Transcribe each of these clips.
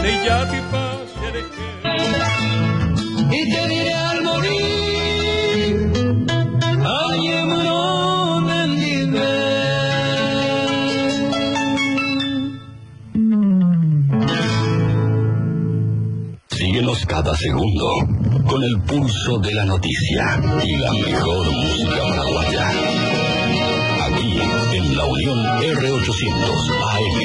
ella mi paz elegí. Y te diré al morir, ayémonos bendive. Síguenos cada segundo con el pulso de la noticia y la mejor música paraguaya. Aquí en La Unión R800 AM.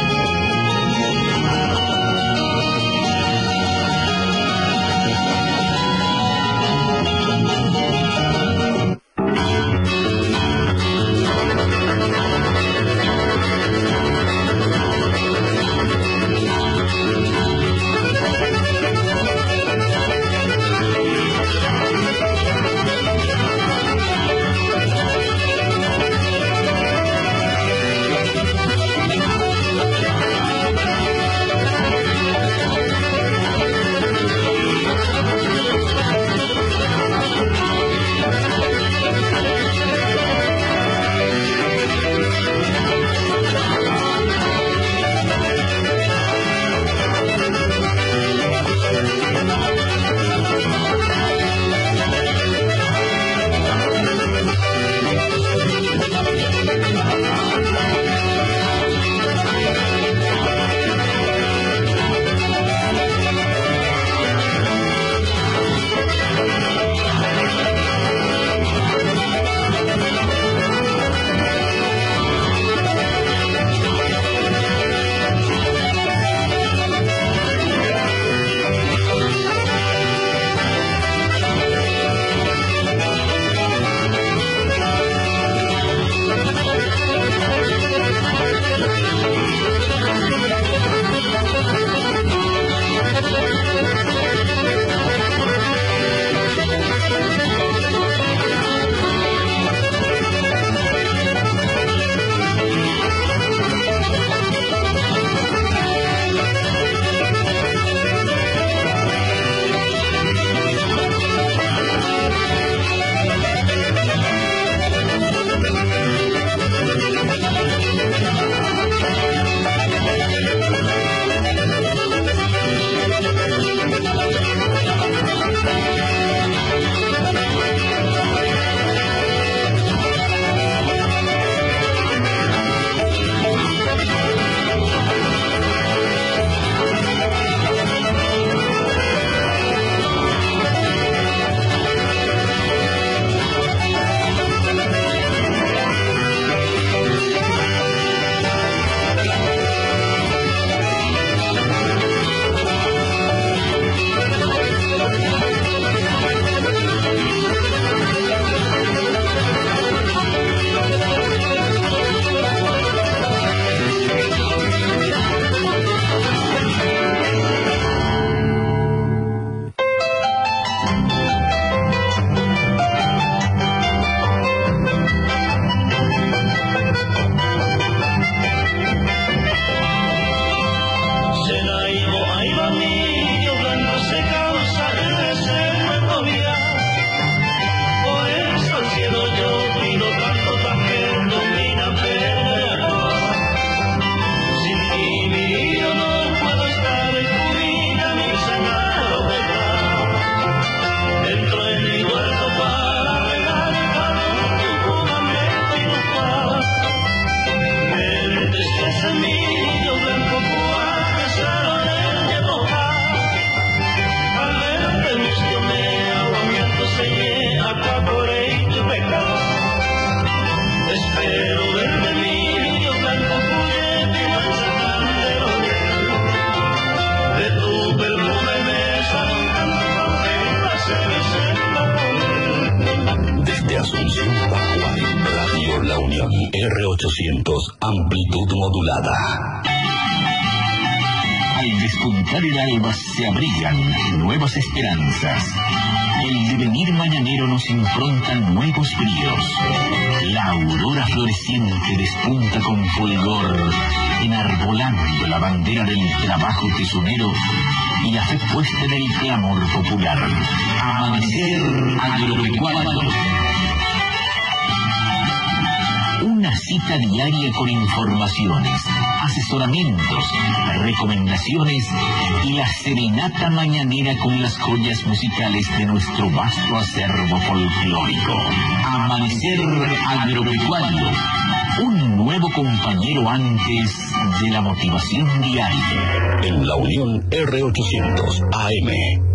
Asunción, Paraguay, Radio La Unión, R800, amplitud modulada. Al despuntar el alba se abrigan nuevas esperanzas. El devenir mañanero nos impronta nuevos bríos. La aurora floreciente despunta con fulgor, enarbolando la bandera del trabajo tesonero y la fe puesta en el clamor popular. Amanecer agropecuario. Una cita diaria con informaciones, asesoramientos, recomendaciones y la serenata mañanera con las joyas musicales de nuestro vasto acervo folclórico. Amanecer Agropecuario, un nuevo compañero antes de la motivación diaria. En la Unión R800 AM.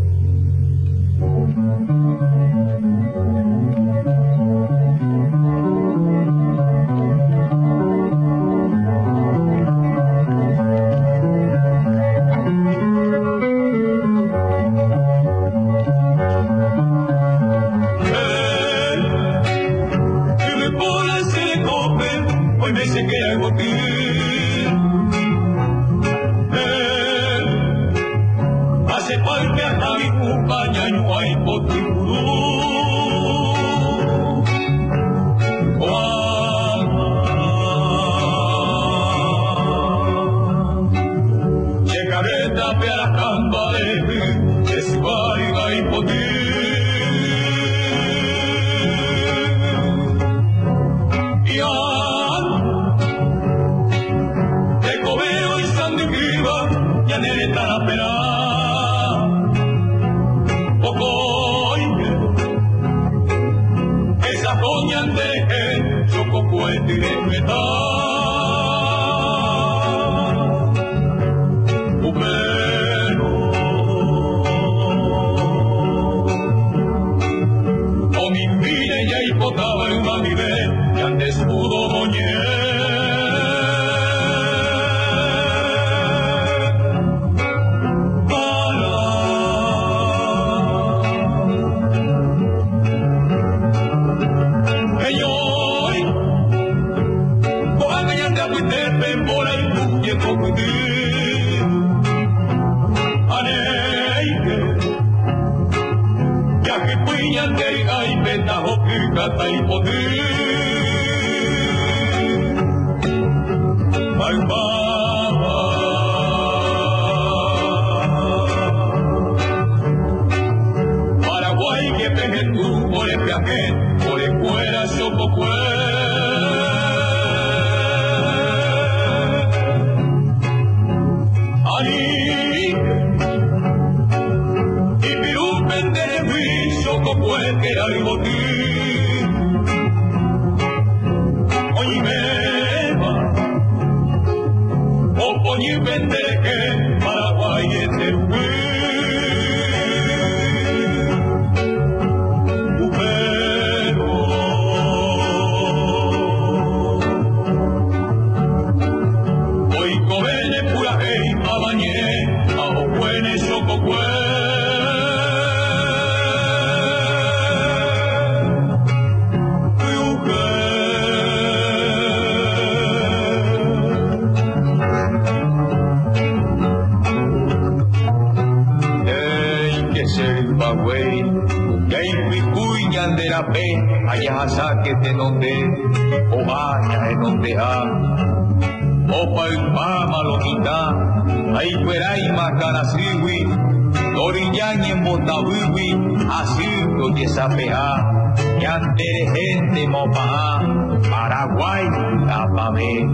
Paraguay, tápame.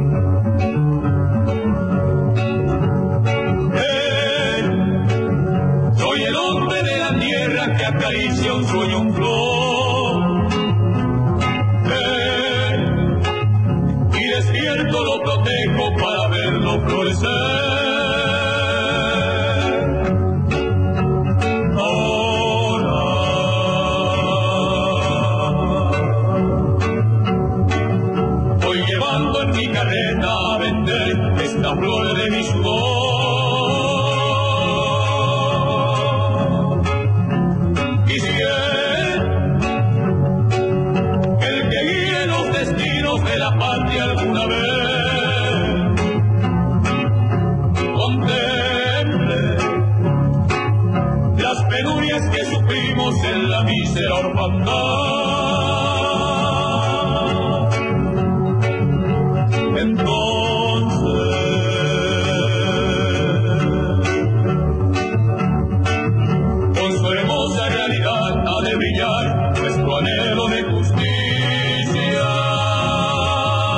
Soy el hombre de la tierra que acaricia un sueño, un flor. Y despierto lo protejo para verlo florecer. Flor de mi sudor, y si es el que guíe los destinos de la patria alguna vez, contemple las penurias que sufrimos en la mísera orfandad. Nuestro anhelo de justicia.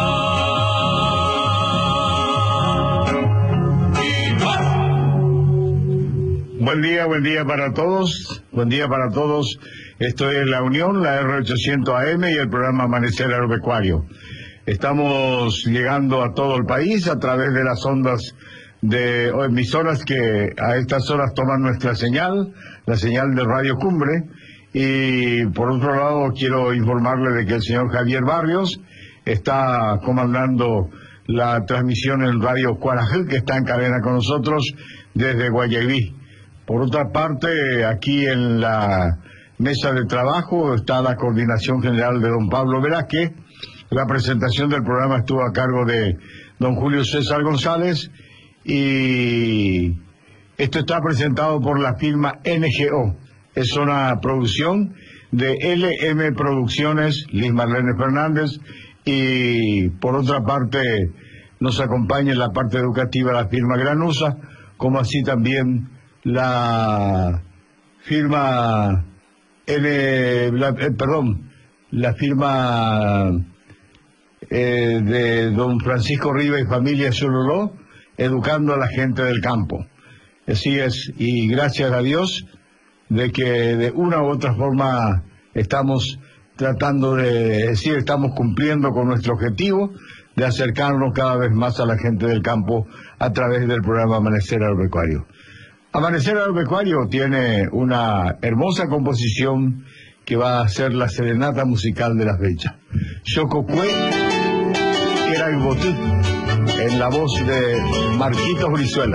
Buen día para todos. Buen día para todos. Esto es La Unión, la R800 AM y el programa Amanecer Agropecuario. Estamos llegando a todo el país a través de las ondas de emisoras que a estas horas toman nuestra señal, la señal de Radio Cumbre. Y por otro lado quiero informarle de que el señor Javier Barrios está comandando la transmisión en Radio Cuarajú, que está en cadena con nosotros desde Guayaquil. Por otra parte, aquí en la mesa de trabajo está la coordinación general de don Pablo Velázquez. La presentación del programa estuvo a cargo de don Julio César González y esto está presentado por la firma NGO. Es una producción de LM Producciones, Liz Marlene Fernández, y por otra parte nos acompaña en la parte educativa la firma Granusa, como así también la firma la firma de don Francisco Rivas y familia Zululó, educando a la gente del campo. Así es, y gracias a Dios de que de una u otra forma estamos tratando de decir, estamos cumpliendo con nuestro objetivo de acercarnos cada vez más a la gente del campo a través del programa Amanecer Agropecuario. Amanecer Agropecuario tiene una hermosa composición que va a ser la serenata musical de la fecha. Xococue Queraibotú, en la voz de Marquitos Brizuela.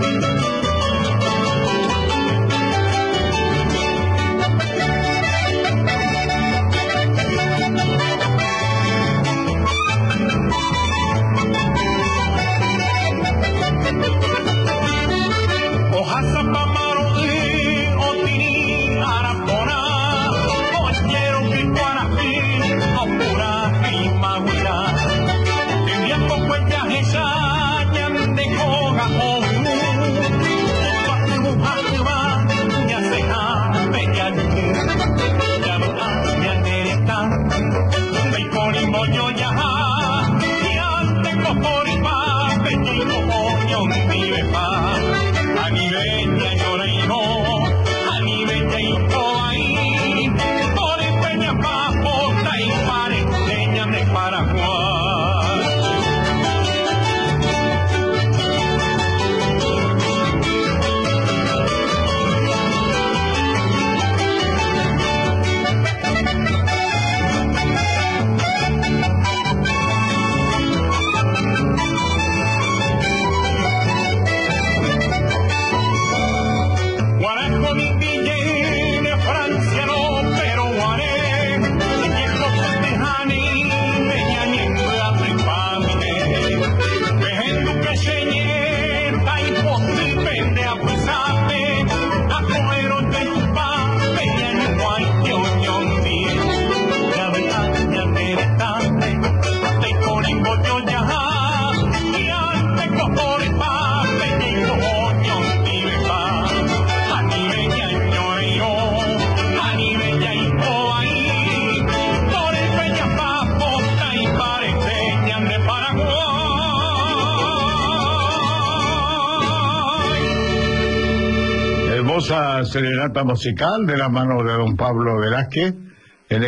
Serenata musical de la mano de don Pablo Velázquez en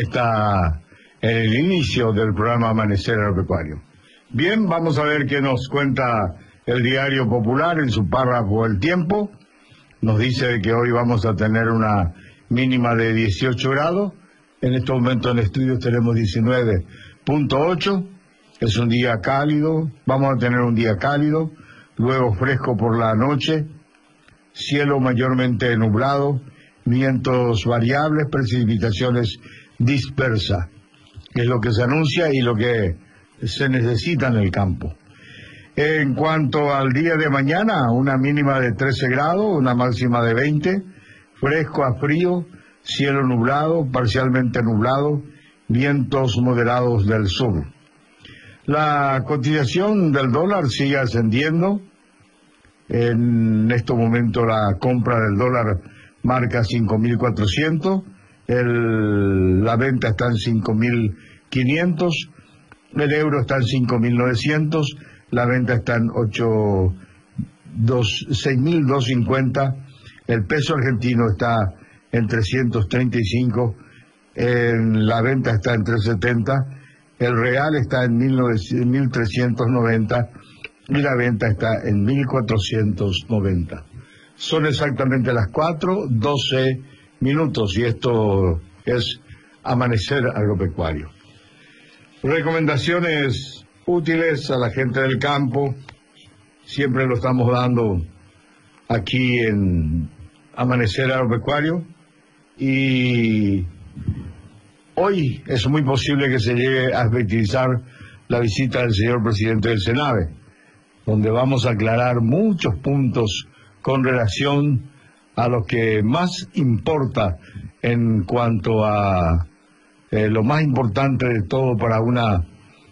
el inicio del programa Amanecer Agropecuario. Bien, vamos a ver qué nos cuenta el Diario Popular en su párrafo El Tiempo. Nos dice que hoy vamos a tener una mínima de 18 grados. En estos momentos en estudios tenemos 19.8. Es un día cálido, vamos a tener un día cálido, luego fresco por la noche. Cielo mayormente nublado, vientos variables, precipitaciones dispersas, que es lo que se anuncia y lo que se necesita en el campo. En cuanto al día de mañana, una mínima de 13 grados, una máxima de 20, fresco a frío, cielo nublado, parcialmente nublado, vientos moderados del sur. La cotización del dólar sigue ascendiendo. En este momento la compra del dólar marca 5.400, la venta está en 5.500, el euro está en 5.900, la venta está en 6.250, El peso argentino está en 335, la venta está en 370, el real está en 1390 y la venta está en 1490. Son exactamente las 4:12 minutos y esto es Amanecer Agropecuario. Recomendaciones útiles a la gente del campo, siempre lo estamos dando aquí en Amanecer Agropecuario, y hoy es muy posible que se llegue a efectivizar la visita del señor presidente del Sename, donde vamos a aclarar muchos puntos con relación a lo que más importa en cuanto a lo más importante de todo para un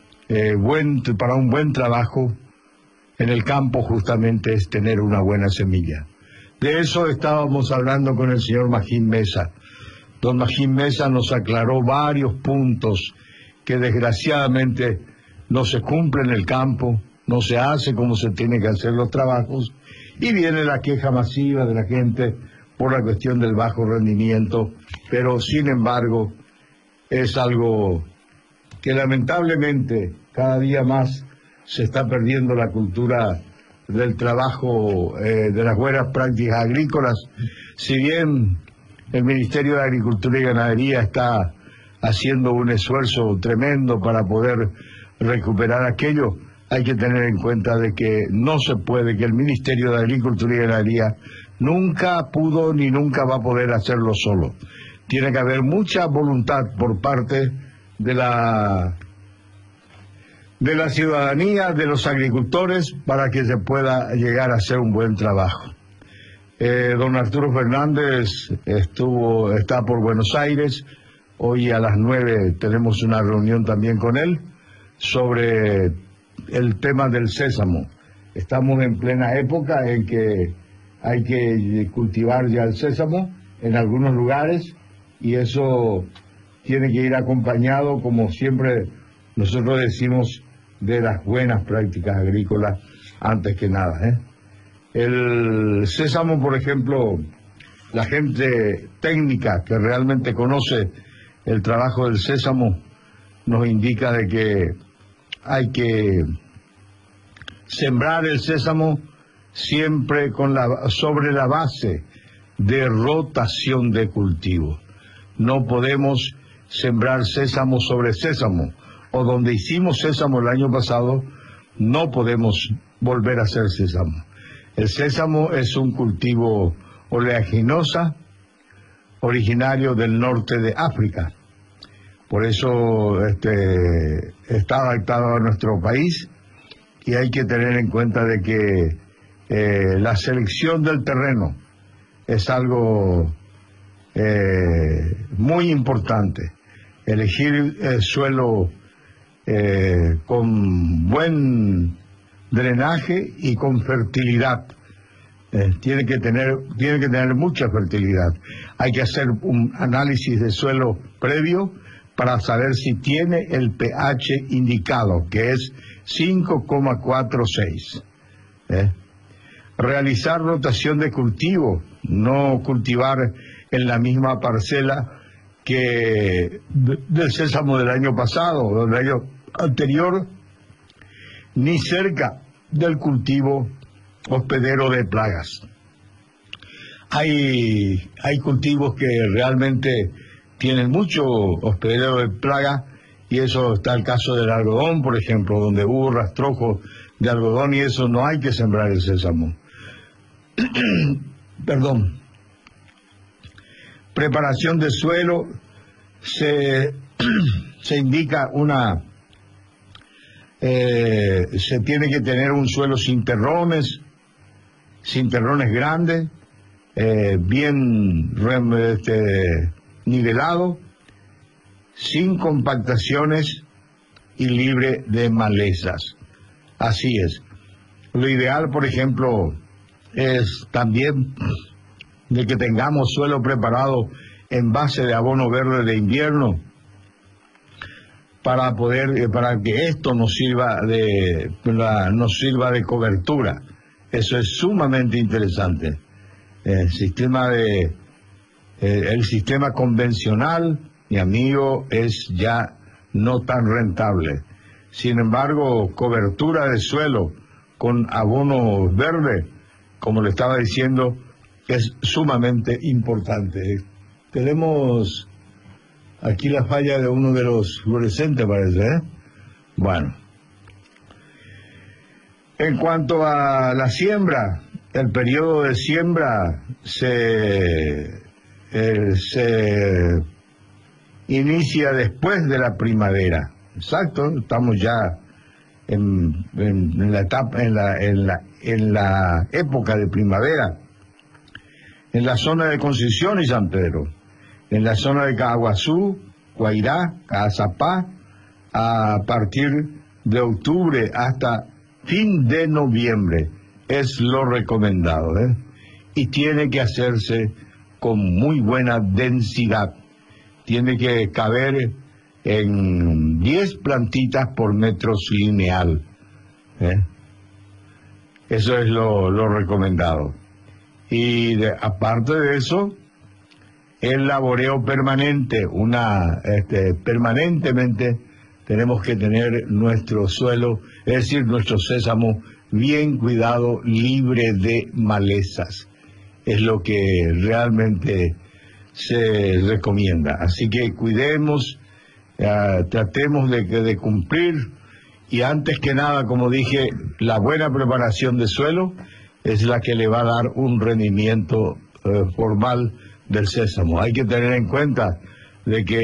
buen trabajo en el campo, justamente es tener una buena semilla. De eso estábamos hablando con el señor Magín Mesa. Don Magín Mesa nos aclaró varios puntos que desgraciadamente no se cumplen en el campo, no se hace como se tienen que hacer los trabajos, y viene la queja masiva de la gente por la cuestión del bajo rendimiento, pero sin embargo es algo que lamentablemente cada día más se está perdiendo la cultura del trabajo, de las buenas prácticas agrícolas. Si bien el Ministerio de Agricultura y Ganadería está haciendo un esfuerzo tremendo para poder recuperar aquello, hay que tener en cuenta de que no se puede, que el Ministerio de Agricultura y Ganadería nunca pudo ni nunca va a poder hacerlo solo. Tiene que haber mucha voluntad por parte de la ciudadanía, de los agricultores, para que se pueda llegar a hacer un buen trabajo. Don Arturo Fernández está por Buenos Aires. Hoy a las 9 tenemos una reunión también con él sobre el tema del sésamo. Estamos en plena época en que hay que cultivar ya el sésamo en algunos lugares, y eso tiene que ir acompañado, como siempre nosotros decimos, de las buenas prácticas agrícolas antes que nada. El sésamo, por ejemplo, la gente técnica que realmente conoce el trabajo del sésamo nos indica de que hay que sembrar el sésamo siempre sobre la base de rotación de cultivo. No podemos sembrar sésamo sobre sésamo, o donde hicimos sésamo el año pasado, no podemos volver a hacer sésamo. El sésamo es un cultivo oleaginosa originario del norte de África. Por eso está adaptado a nuestro país, y hay que tener en cuenta de que la selección del terreno es algo muy importante. Elegir suelo con buen drenaje y con fertilidad. Tiene que tener mucha fertilidad. Hay que hacer un análisis de suelo previo para saber si tiene el pH indicado, que es 5,46. Realizar rotación de cultivo, no cultivar en la misma parcela que del sésamo del año pasado, del año anterior, ni cerca del cultivo hospedero de plagas. Hay cultivos que realmente tienen mucho hospedero de plaga, y eso está el caso del algodón, por ejemplo, donde hubo rastrojos de algodón, y eso no hay que sembrar el sésamo. Perdón. Preparación de suelo, se indica se tiene que tener un suelo sin terrones grandes, bien nivelado, sin compactaciones y libre de malezas. Así es. Lo ideal, por ejemplo, es también de que tengamos suelo preparado en base de abono verde de invierno, para que esto nos sirva de cobertura. Eso es sumamente interesante. El sistema convencional, mi amigo, es ya no tan rentable. Sin embargo, cobertura de suelo con abono verde, como le estaba diciendo, es sumamente importante. Tenemos aquí la falla de uno de los fluorescentes, parece, ¿eh? Bueno. En cuanto a la siembra, el periodo de siembra se inicia después de la primavera. Exacto, estamos ya en la etapa, en la época de primavera. En la zona de Concepción y San Pedro, en la zona de Caguazú, Guairá, Caazapá, a partir de octubre hasta fin de noviembre es lo recomendado, ¿eh? Y tiene que hacerse con muy buena densidad. Tiene que caber en 10 plantitas por metro lineal, ¿eh? Eso es lo recomendado. Y aparte de eso, el laboreo permanente, permanentemente tenemos que tener nuestro suelo, es decir, nuestro sésamo bien cuidado, libre de malezas. Es lo que realmente se recomienda. Así que cuidemos, tratemos de cumplir, y antes que nada, como dije, la buena preparación de suelo es la que le va a dar un rendimiento formal del sésamo. Hay que tener en cuenta de que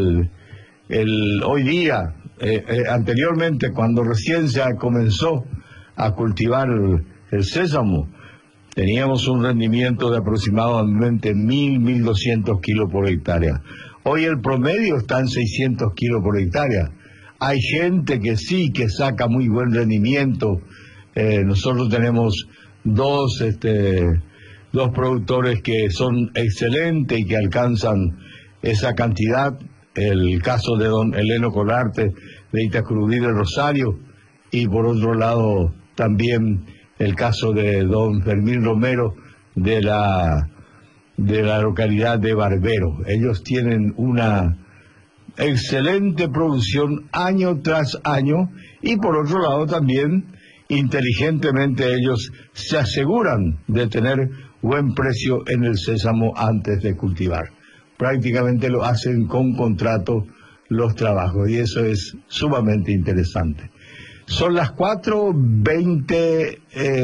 hoy día, anteriormente, cuando recién se comenzó a cultivar el sésamo, teníamos un rendimiento de aproximadamente 1.200 kilos por hectárea. Hoy el promedio está en 600 kilos por hectárea. Hay gente que sí, que saca muy buen rendimiento. Nosotros tenemos dos productores que son excelentes y que alcanzan esa cantidad. El caso de don Eleno Colarte de Itacurubí del Rosario, y por otro lado también el caso de don Fermín Romero de la localidad de Barbero. Ellos tienen una excelente producción año tras año, y por otro lado también inteligentemente ellos se aseguran de tener buen precio en el sésamo antes de cultivar. Prácticamente lo hacen con contrato los trabajos, y eso es sumamente interesante. Son las 4:20,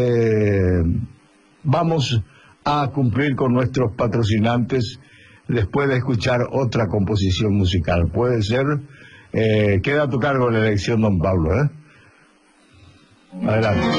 vamos a cumplir con nuestros patrocinantes después de escuchar otra composición musical. Puede ser, queda a tu cargo la elección, don Pablo, ¿eh? Adelante.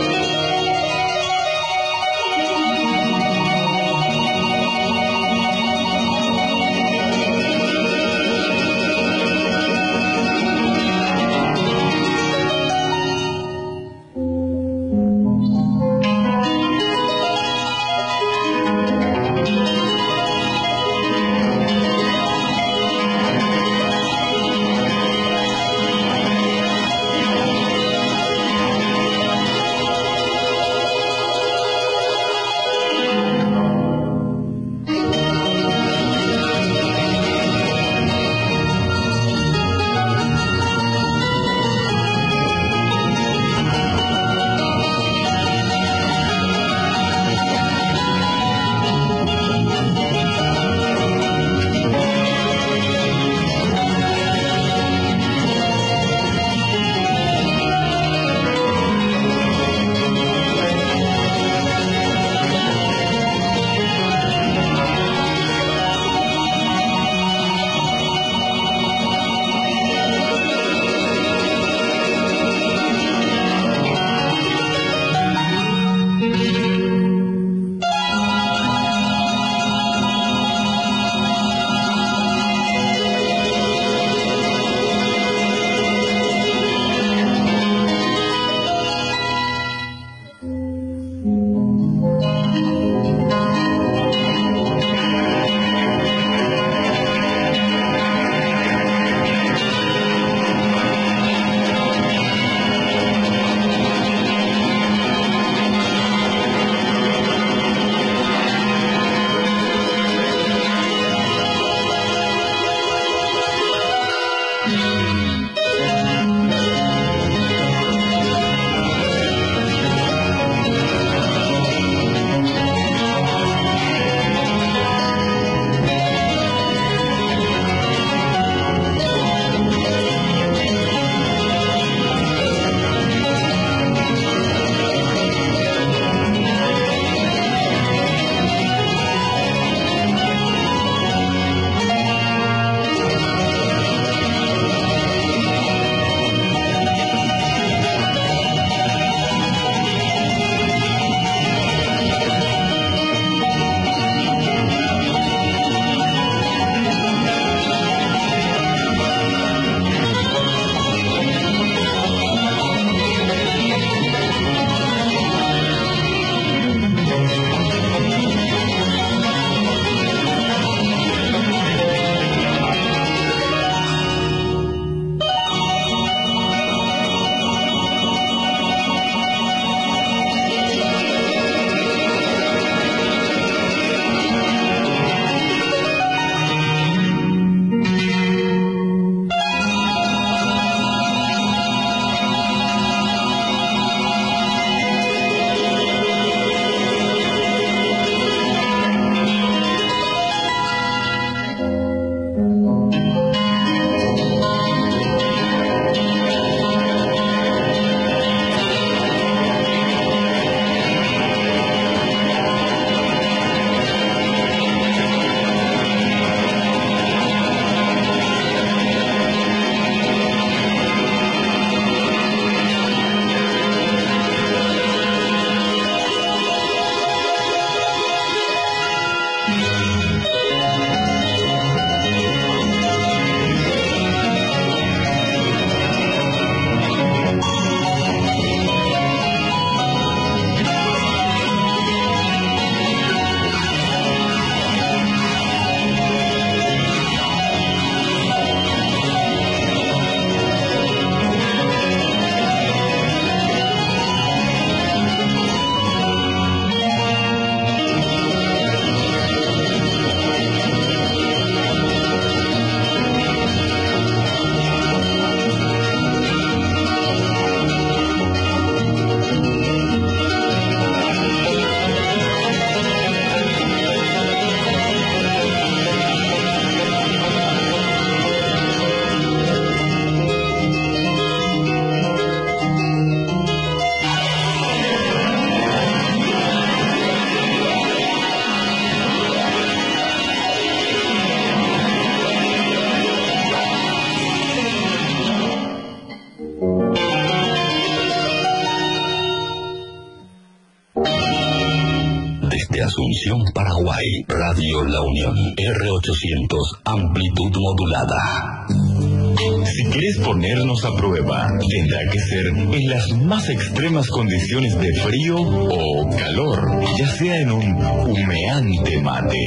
Asunción, Paraguay, Radio La Unión, R800, amplitud modulada. Si quieres ponernos a prueba, tendrá que ser en las más extremas condiciones de frío o calor, ya sea en un humeante mate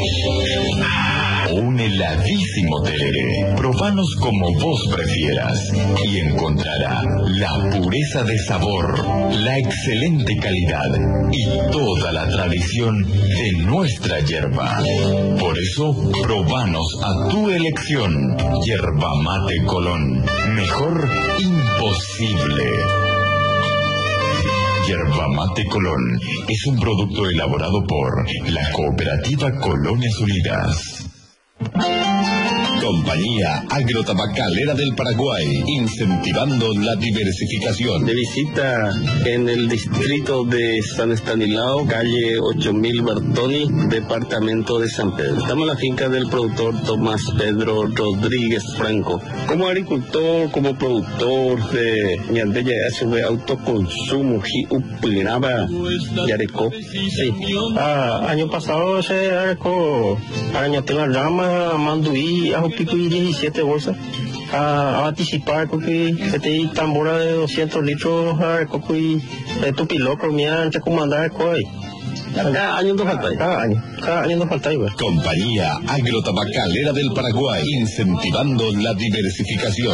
o un heladísimo tereré. Probanos como vos prefieras y encontrará la pureza de sabor, la excelente calidad y toda la tradición de nuestra yerba. Por eso, probanos a tu elección. Yerba Mate Colón. Mejor imposible. Yerba Mate Colón es un producto elaborado por la Cooperativa Colonias Unidas. Compañía Agrotabacalera del Paraguay, incentivando la diversificación. De visita en el distrito de San Estanislao, calle 8000 Bertoni, departamento de San Pedro. Estamos en la finca del productor Tomás Pedro Rodríguez Franco. Como agricultor, como productor de ñandeya de autoconsumo, Upinaba, Yareco. Sí. Año pasado se arecó Arañatela Rama, Manduí, Pico y 17 bolsas a participar porque este tambora de 200 litros a cocuy tu piloto mía entre comandar el coy. Cada año nos falta. Cada año nos falta igual. Compañía Agrotabacalera del Paraguay, incentivando la diversificación.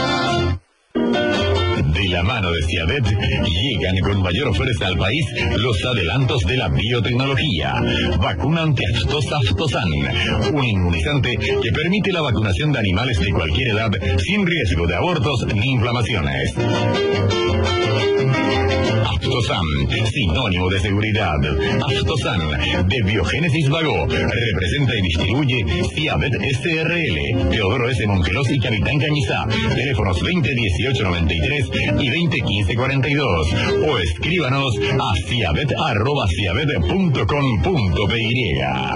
De la mano de Ciavet, llegan con mayor fuerza al país los adelantos de la biotecnología. Vacuna antiaftosa Aftosan, un inmunizante que permite la vacunación de animales de cualquier edad sin riesgo de abortos ni inflamaciones. Aftosan, sinónimo de seguridad. Aftosan, de Biogénesis Vago, representa y distribuye Ciavet SRL, Teodoro S. Mongelos y Capitán Cañizá. Teléfonos 2018-93 y 2015-42. O escríbanos a ciavet@ciavet.com.py.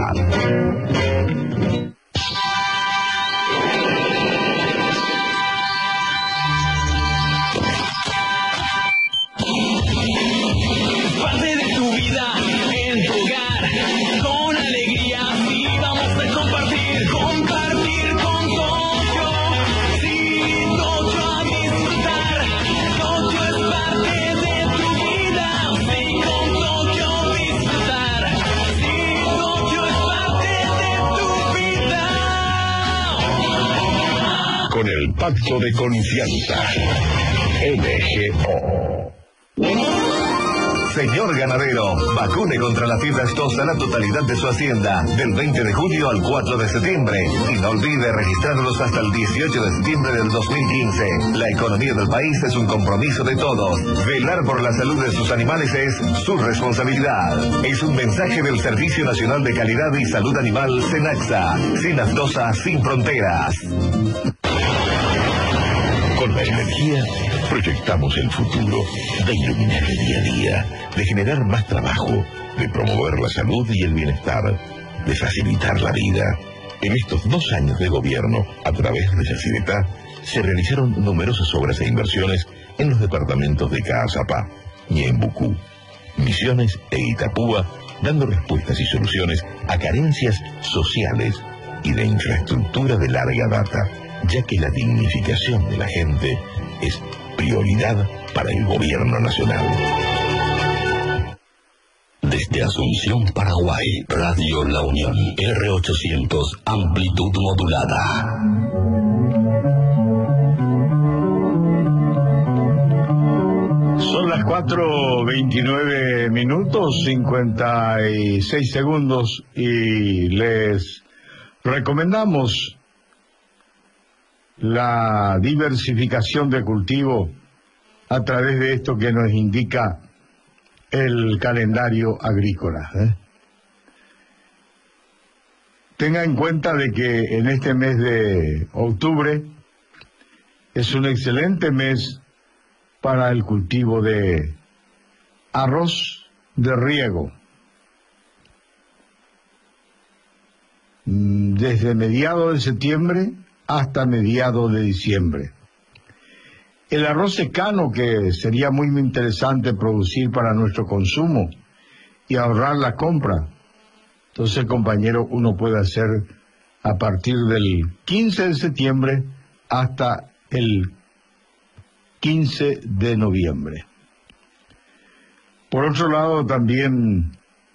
Con el pacto de confianza. MGO. Señor ganadero, vacune contra la fiebre aftosa la totalidad de su hacienda, del 20 de julio al 4 de septiembre. Y no olvide registrarlos hasta el 18 de septiembre del 2015. La economía del país es un compromiso de todos. Velar por la salud de sus animales es su responsabilidad. Es un mensaje del Servicio Nacional de Calidad y Salud Animal, SENAXA. Sin aftosa, sin fronteras. Con la energía proyectamos el futuro de iluminar el día a día, de generar más trabajo, de promover la salud y el bienestar, de facilitar la vida. En estos 2 años de gobierno, a través de Yacyretá, se realizaron numerosas obras e inversiones en los departamentos de Caazapá, Ñembucú, Misiones e Itapúa, dando respuestas y soluciones a carencias sociales y de infraestructura de larga data, ya que la dignificación de la gente es prioridad para el gobierno nacional. Desde Asunción, Paraguay, Radio La Unión, R800, amplitud modulada. Son las 4:29 minutos, 56 segundos, y les recomendamos la diversificación de cultivo a través de esto que nos indica el calendario agrícola. Tenga en cuenta de que en este mes de octubre es un excelente mes para el cultivo de arroz de riego. Desde mediados de septiembre hasta mediados de diciembre. El arroz secano, que sería muy interesante producir para nuestro consumo y ahorrar la compra, Entonces, compañero, uno puede hacer a partir del 15 de septiembre hasta el 15 de noviembre. Por otro lado, también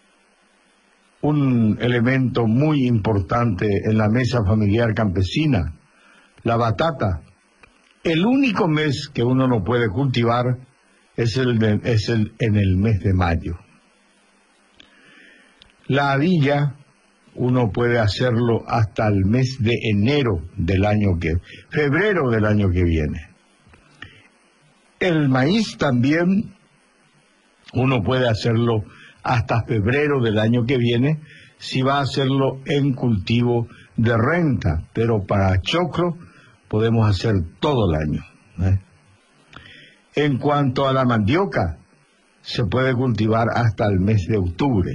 un elemento muy importante en la mesa familiar campesina, la batata. El único mes que uno no puede cultivar es en el mes de mayo. La habilla uno puede hacerlo hasta el mes de febrero del año que viene. El maíz también uno puede hacerlo hasta febrero del año que viene si va a hacerlo en cultivo de renta, pero para choclo podemos hacer todo el año. En cuanto a la mandioca, se puede cultivar hasta el mes de octubre.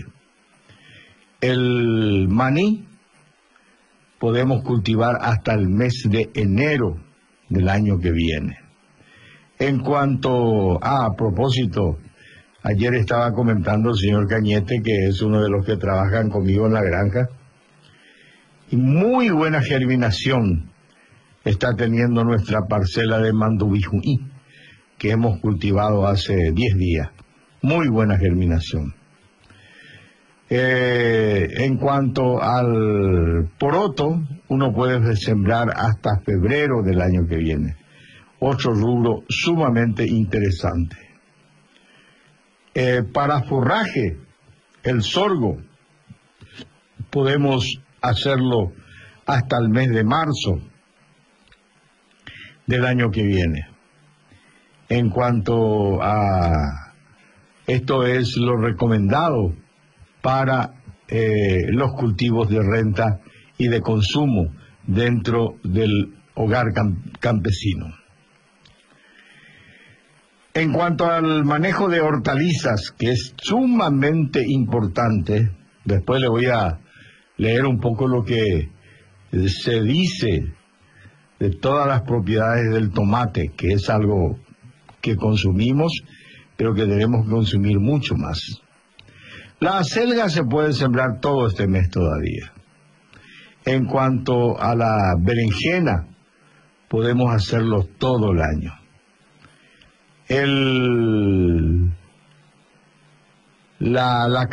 El maní podemos cultivar hasta el mes de enero del año que viene. En cuanto a propósito, ayer estaba comentando el señor Cañete, que es uno de los que trabajan conmigo en la granja, y muy buena germinación está teniendo nuestra parcela de mandubijuí, que hemos cultivado hace 10 días. Muy buena germinación. En cuanto al poroto, uno puede sembrar hasta febrero del año que viene. Otro rubro sumamente interesante. Para forraje, el sorgo, podemos hacerlo hasta el mes de marzo del año que viene. En cuanto a esto, es lo recomendado para los cultivos de renta y de consumo dentro del hogar campesino. En cuanto al manejo de hortalizas, que es sumamente importante, después le voy a leer un poco lo que se dice de todas las propiedades del tomate, que es algo que consumimos, pero que debemos consumir mucho más. La acelga se puede sembrar todo este mes todavía. En cuanto a la berenjena, podemos hacerlo todo el año. La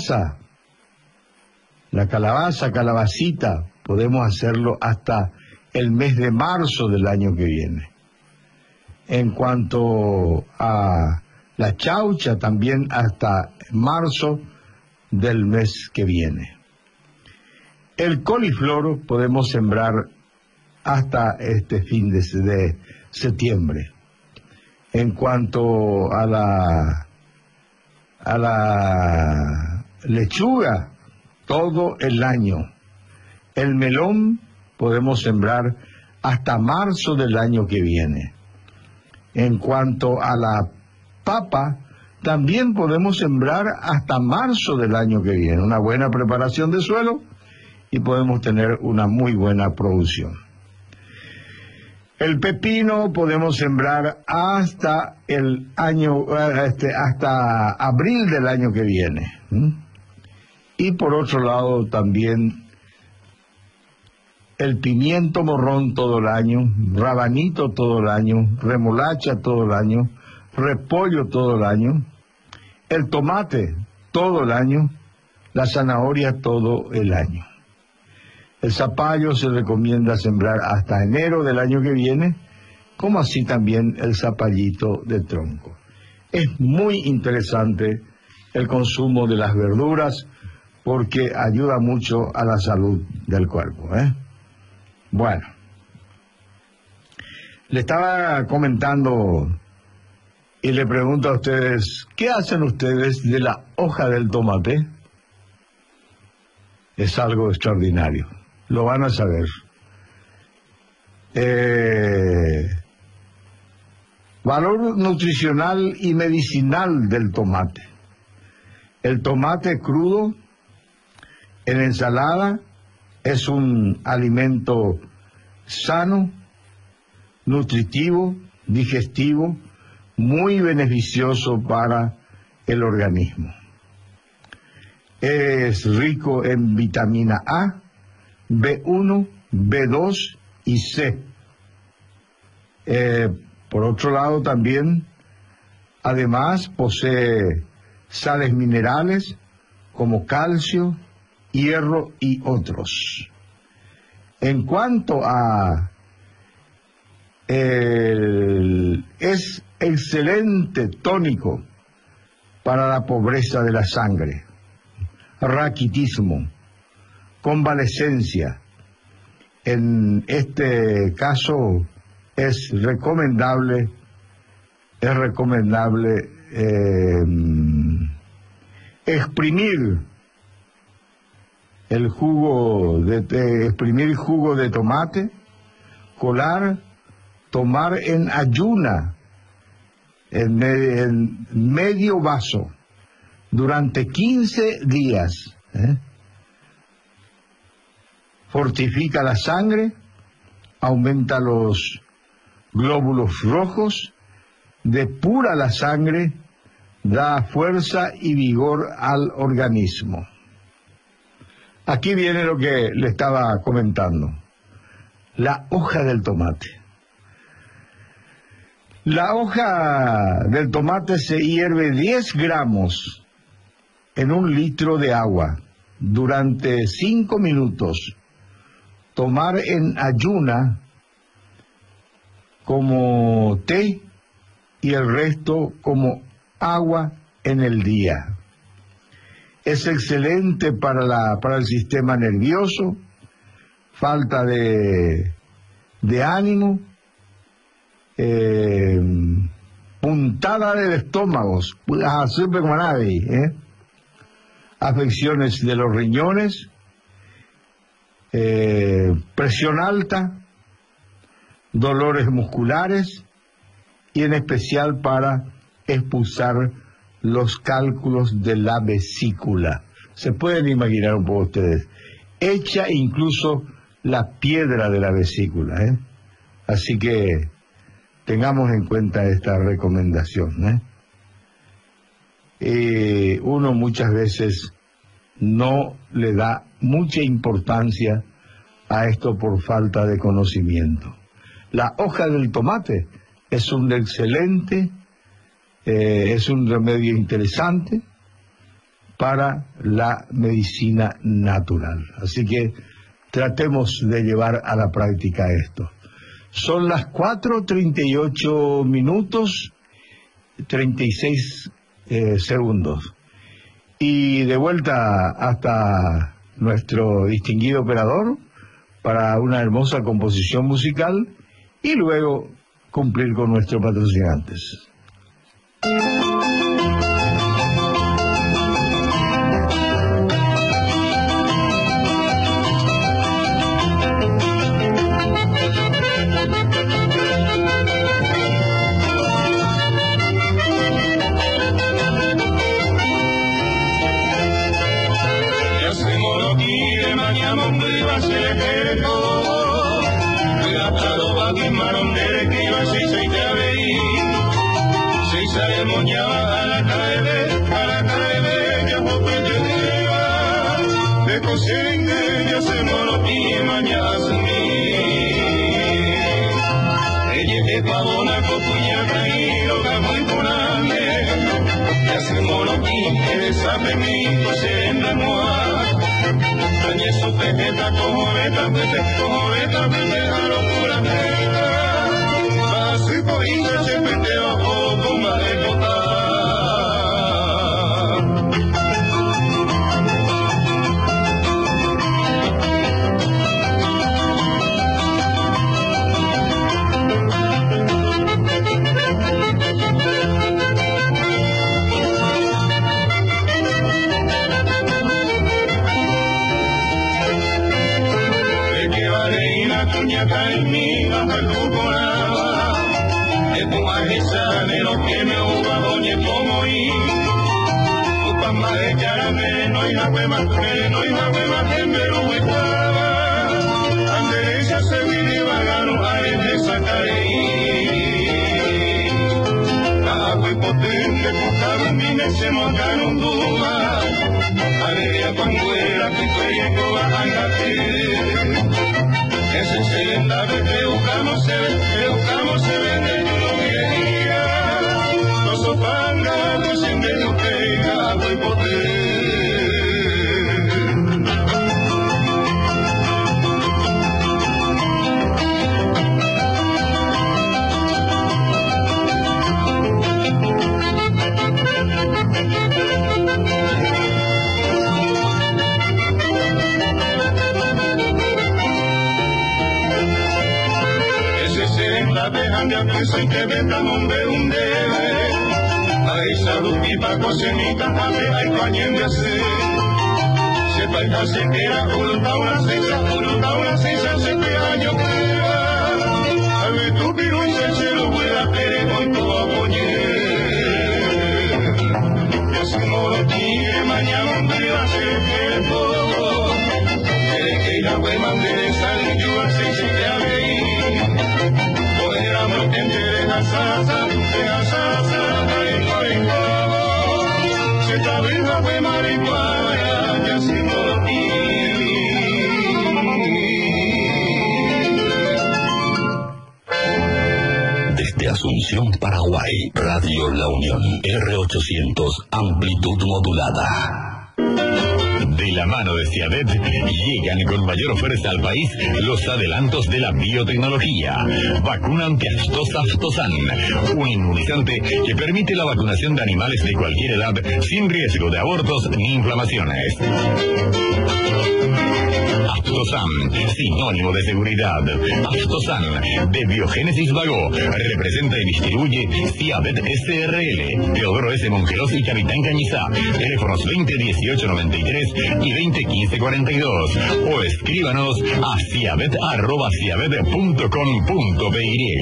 calabacita, podemos hacerlo hasta el mes de marzo del año que viene. En cuanto a la chaucha, también hasta marzo del mes que viene. El coliflor podemos sembrar hasta este fin de septiembre. En cuanto a la lechuga, todo el año. El melón podemos sembrar hasta marzo del año que viene. En cuanto a la papa, también podemos sembrar hasta marzo del año que viene. Una buena preparación de suelo y podemos tener una muy buena producción. El pepino podemos sembrar hasta hasta abril del año que viene. Y por otro lado también el pimiento morrón todo el año, rabanito todo el año, remolacha todo el año, repollo todo el año, el tomate todo el año, la zanahoria todo el año. El zapallo se recomienda sembrar hasta enero del año que viene, como así también el zapallito de tronco. Es muy interesante el consumo de las verduras porque ayuda mucho a la salud del cuerpo, Bueno, le estaba comentando y le pregunto a ustedes, ¿qué hacen ustedes de la hoja del tomate? Es algo extraordinario, lo van a saber. Valor nutricional y medicinal del tomate. El tomate crudo en ensalada es un alimento sano, nutritivo, digestivo, muy beneficioso para el organismo. es rico en vitamina A, B1, B2 y C. Por otro lado también, además posee sales minerales como calcio, hierro y otros. En cuanto a es excelente tónico para la pobreza de la sangre, raquitismo, convalescencia. En este caso es recomendable exprimir el jugo de tomate, colar, tomar en ayuna en medio vaso durante 15 días. Fortifica la sangre, aumenta los glóbulos rojos, depura la sangre, da fuerza y vigor al organismo. Aquí viene lo que le estaba comentando. La hoja del tomate. La hoja del tomate se hierve 10 gramos en 1 litro de agua durante 5 minutos. Tomar en ayuna como té y el resto como agua en el día. Es excelente para el sistema nervioso, falta de ánimo, puntada del estómago, afecciones de los riñones, presión alta, dolores musculares y en especial para expulsar los cálculos de la vesícula. Se pueden imaginar un poco ustedes. Echa incluso la piedra de la vesícula. Así que tengamos en cuenta esta recomendación. Uno muchas veces no le da mucha importancia a esto por falta de conocimiento. La hoja del tomate es un excelente, es un remedio interesante para la medicina natural. Así que tratemos de llevar a la práctica esto. Son las 4:38 minutos 36 segundos. Y de vuelta hasta nuestro distinguido operador para una hermosa composición musical y luego cumplir con nuestros patrocinantes. potente, Tangate. Ese se en la vez que buscamos se vende lo que diga. Los sopangas, los inventos que hago y poder. Soy que venda nombre un debe. Ay, salud y paco semita, ave, ay, coñen de hacer. Sepa el case que era una sensa, se te año prueba. A ver, tu piru y se lo pueda querer con tu apoyer. Y así no lo tiene, mañana me va a ser tiempo. Que ya fue mandé salir, yo así se te aveí. Desde Asunción, Paraguay, Radio La Unión, R800, amplitud modulada. De la mano de Ciavet, llegan con mayor fuerza al país los adelantos de la biotecnología. Vacuna antiaftosa Aftosan, un inmunizante que permite la vacunación de animales de cualquier edad sin riesgo de abortos ni inflamaciones. Aftosan, sinónimo de seguridad. Aftosan, de Biogénesis Vago, representa y distribuye Ciavet SRL, Teodoro S. Mongeros y Capitán Cañizá. Teléfonos 201893 y 201542. O escríbanos a ciavet@ciavet.com.py.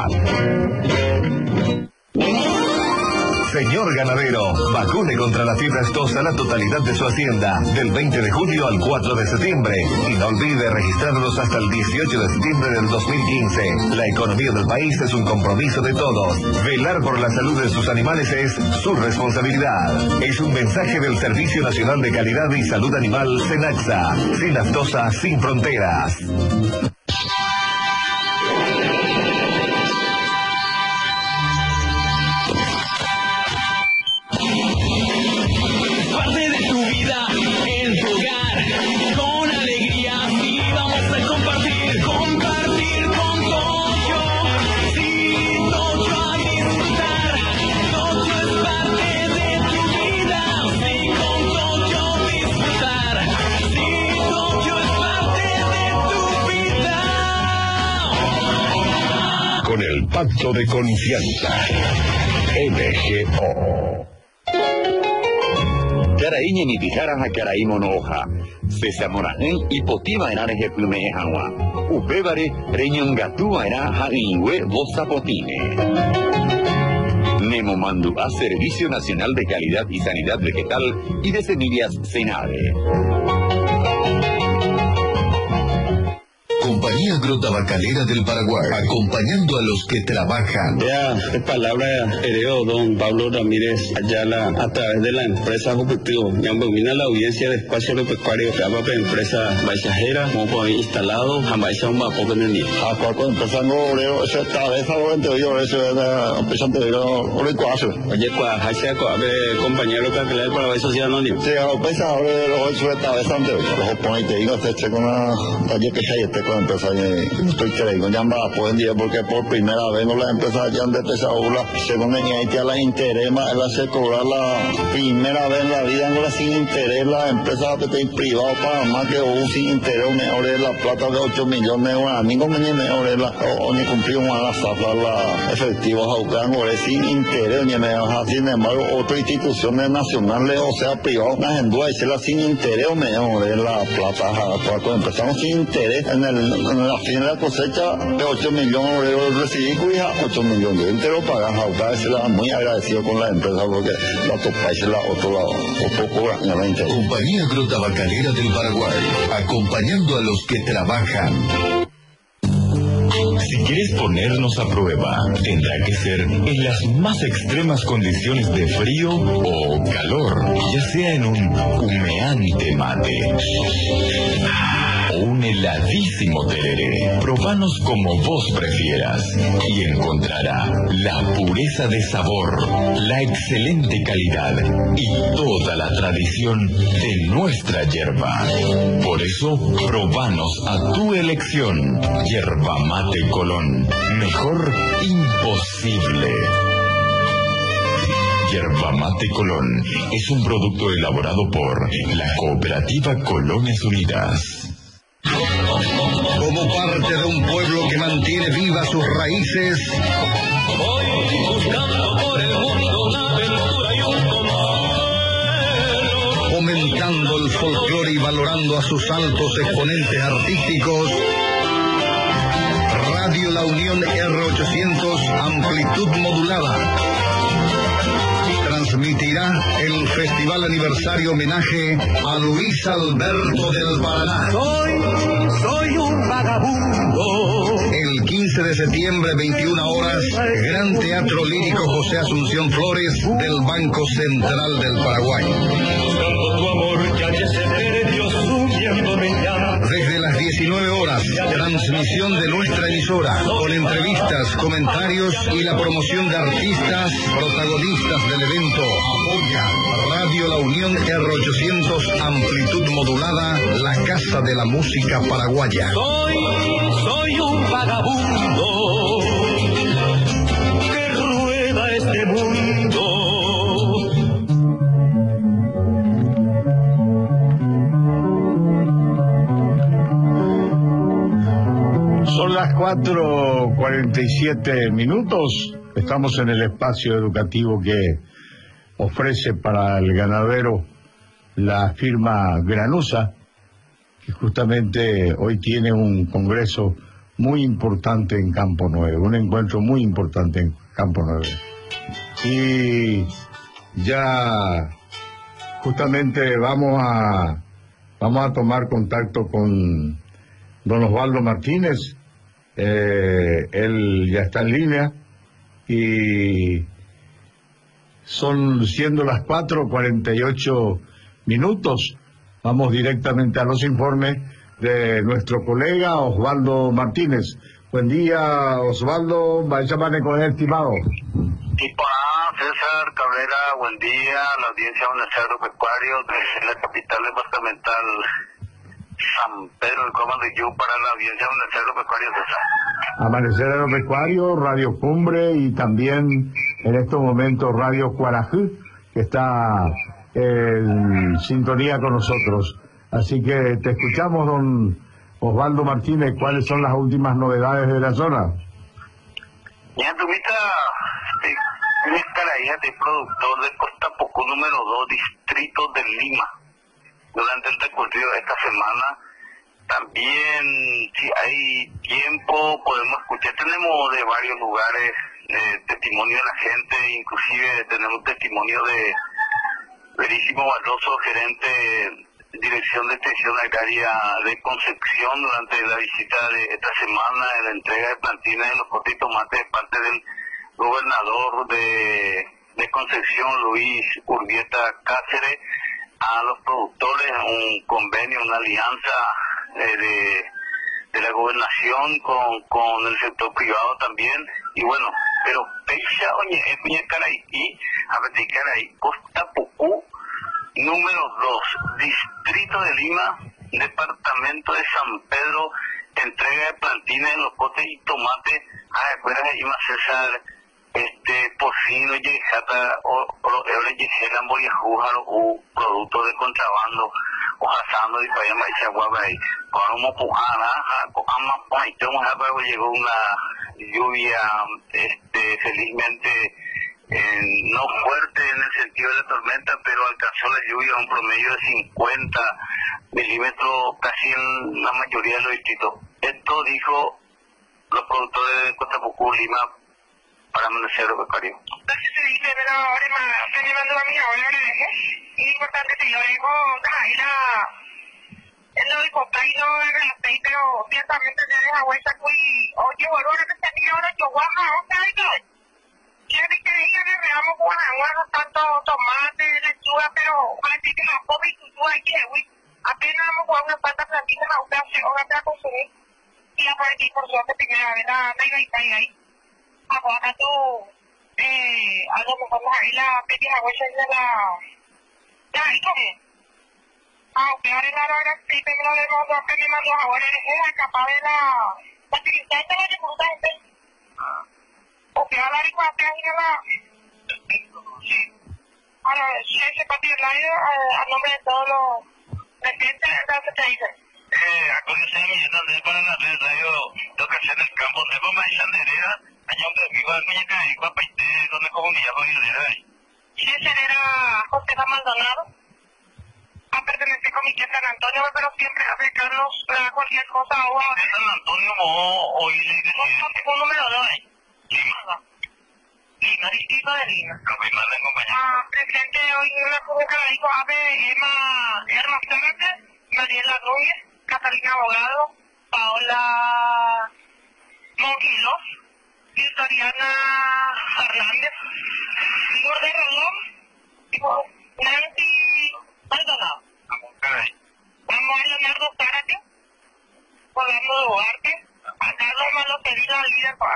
Señor ganadero, vacune contra la fiebre aftosa la totalidad de su hacienda, del 20 de julio al 4 de septiembre. Y no olvide registrarlos hasta el 18 de septiembre del 2015. La economía del país es un compromiso de todos. Velar por la salud de sus animales es su responsabilidad. Es un mensaje del Servicio Nacional de Calidad y Salud Animal, SENAXA. Sin aftosa, sin fronteras. Pacto de confianza. MGO. Caraíña ni tijaras a caraímo no hoja. Sesamorajén y potima en areje plume ejanua. Upébare reñón gatúa era jaingüe bosapotine. Nemo mandu a Servicio Nacional de Calidad y Sanidad Vegetal y de Semillas Senade. Compañía Agrotabacalera del Paraguay, acompañando a los que trabajan. Ya, es palabra heredó don Pablo Ramírez Ayala a través de la empresa Objetivo. Ya domina la audiencia de espacio agropecuario, que habla de empresa baisajera, como por ahí instalado, jamás un mapa con el día. A cualquier empresa no obrero, esa vez ahora yo eso es la empresa anterior, orecuazo. Oye, cuajacha, compañero Catalán del Paraguay Social Anónimo. Sí, a la empresa ahora eso esta vez anterior. Los oponentes digo, se eche con la taller que se este con empresa y estoy creyendo ya va pueden decir porque por primera vez no las empresas ya han empezado según el a las interés más la se cobrar la primera vez en la vida no la sin interés las empresas privadas para más que hubo sin interés mejor la plata de 8 millones de euros ni como ni mejor o ni cumplir una zafra la efectivos a sin interés ni mejor sin embargo otras instituciones nacionales o sea privadas las en duda y la sin interés o mejor la plata cuando empezamos sin interés en la fin de la cosecha de 8 millones de euros recibí cuya 8 millones de entero pagan a se la muy agradecido con la empresa porque la topáis la otro lado o poco grande. Compañía Agrotabacalera del Paraguay, acompañando a los que trabajan. Si quieres ponernos a prueba, tendrá que ser en las más extremas condiciones de frío o calor, ya sea en un humeante mate. un heladísimo tereré. Probanos como vos prefieras y encontrará la pureza de sabor, la excelente calidad y toda la tradición de nuestra yerba. Por eso, probanos a tu elección. Yerba Mate Colón. Mejor imposible. Yerba Mate Colón es un producto elaborado por la Cooperativa Colones Unidas. Como parte de un pueblo que mantiene vivas sus raíces, voy buscando por el mundo una aventura y un consuelo. fomentando el folclore y valorando a sus altos exponentes artísticos, Radio La Unión R800 amplitud modulada transmitirá el Festival Aniversario Homenaje a Luis Alberto del Paraná. Soy un vagabundo. El 15 de septiembre, 21 horas, Gran Teatro Lírico José Asunción Flores del Banco Central del Paraguay. Buscando tu amor ya se perdió subiéndome ya. Desde las 19 horas, transmisión de nuestra emisora, con entrevistas, comentarios y la promoción de artistas, protagonistas del evento. Apoya Radio La Unión R800 amplitud modulada, la casa de la música paraguaya. Soy un vagabundo que rueda este mundo. Son las 4:47 minutos. Estamos en el espacio educativo que ofrece para el ganadero la firma Granusa, que justamente hoy tiene un congreso muy importante en Campo Nuevo, un encuentro muy importante en Campo Nuevo. Y ya justamente vamos a tomar contacto con don Osvaldo Martínez. Él ya está en línea y siendo las 4:48 minutos, vamos directamente a los informes de nuestro colega Osvaldo Martínez. Buen día, Osvaldo. Vaya con el estimado. César Cabrera, buen día. La audiencia Amanecer Agropecuario de la capital departamental San Pedro del Comando y Yu para la audiencia Amanecer Agropecuario, César. Amanecer Agropecuario, Radio Cumbre y también en estos momentos Radio Cuarajú, que está en sintonía con nosotros. Así que te escuchamos, don Osvaldo Martínez. ¿Cuáles son las últimas novedades de la zona? Ya tuviste de productor de Costa Pocú número 2, distrito de Lima, durante el recorrido de esta semana. También, si hay tiempo, podemos escuchar, tenemos de varios lugares testimonio de la gente, inclusive tenemos testimonio de Verísimo Barroso, gerente de Dirección de Extensión Agraria de Concepción, durante la visita de esta semana en la entrega de plantines de los potes y tomates de parte del gobernador de Concepción, Luis Urbieta Cáceres, a los productores, un convenio, una alianza de la gobernación con el sector privado también. Y bueno, pero Pecha, Costa Pocú número 2, distrito de Lima, departamento de San Pedro, entrega de plantines en los potes y tomates. Después de más César, por fin no llegata o llegaron boyajujar o productos de contrabando o asando y para llamar esa guapa ahí como pujana llegó una lluvia felizmente no fuerte en el sentido de la tormenta, pero alcanzó la lluvia un promedio de 50 milímetros casi en la mayoría de los distritos. Esto dijo los productores de Costa Pocú, Lima, para Amanecer Agropecuario. que me gusta hacer hogar para consumir. Y aparte, por suerte, primera vez la traiga ahí. Ahora tú, a lo mejor la pequeña huella de la también. Aunque ahora la sí, pero no le vamos a pedir más ahora es capaz de la utilizar la dificultad gente. Porque ahora la ricuata y sí. Ahora, si ese partido a nombre de todos los presentes, entonces te dicen. Acontecer mi donde para la red radio toca hacer el campo de bomba y sandería allá donde viva el muñeca y guapa y te donde comunidad familiar ahí. Sí, ese era José Maldonado. A pertenecer al comité San Antonio, pero siempre acercarnos a cualquier cosa o a San Antonio o un número 2 ahí. Lima. Lima, distrito de Lima. Confirmarle compañero. Presente hoy en la pública la dijo Ave Emma Zárate, Mariela Núñez, Catalina Abogado, Paola Monquilos, Victoriana Hernández, Lourdes Rolón, Nancy Maldonado. Vamos a Leonardo Zárate, Orlando Duarte, a Carlos Malocedina, líder para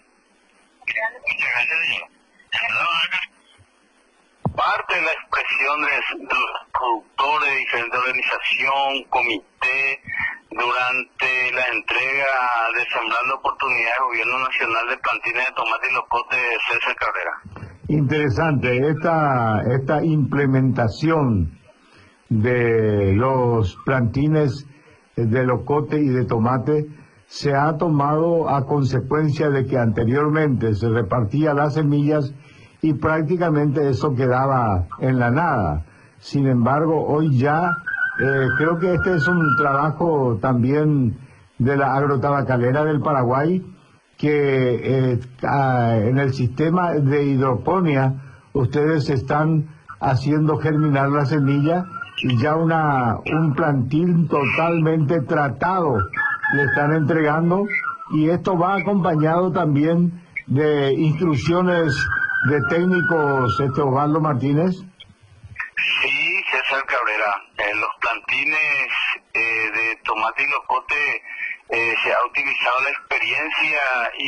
Parte de las expresiones de los productores de diferente organización, comité, durante la entrega de Sembrando Oportunidades del Gobierno Nacional de plantines de tomate y locote de César Cabrera. Interesante esta implementación de los plantines de locote y de tomate se ha tomado a consecuencia de que anteriormente se repartía las semillas y prácticamente eso quedaba en la nada. Sin embargo, hoy ya creo que este es un trabajo también de la agrotabacalera del Paraguay, que en el sistema de hidroponía ustedes están haciendo germinar la semilla y ya un plantín totalmente tratado le están entregando, y esto va acompañado también de instrucciones de técnicos, Osvaldo Martínez. Sí, César Cabrera, los plantines de tomate y locote se ha utilizado la experiencia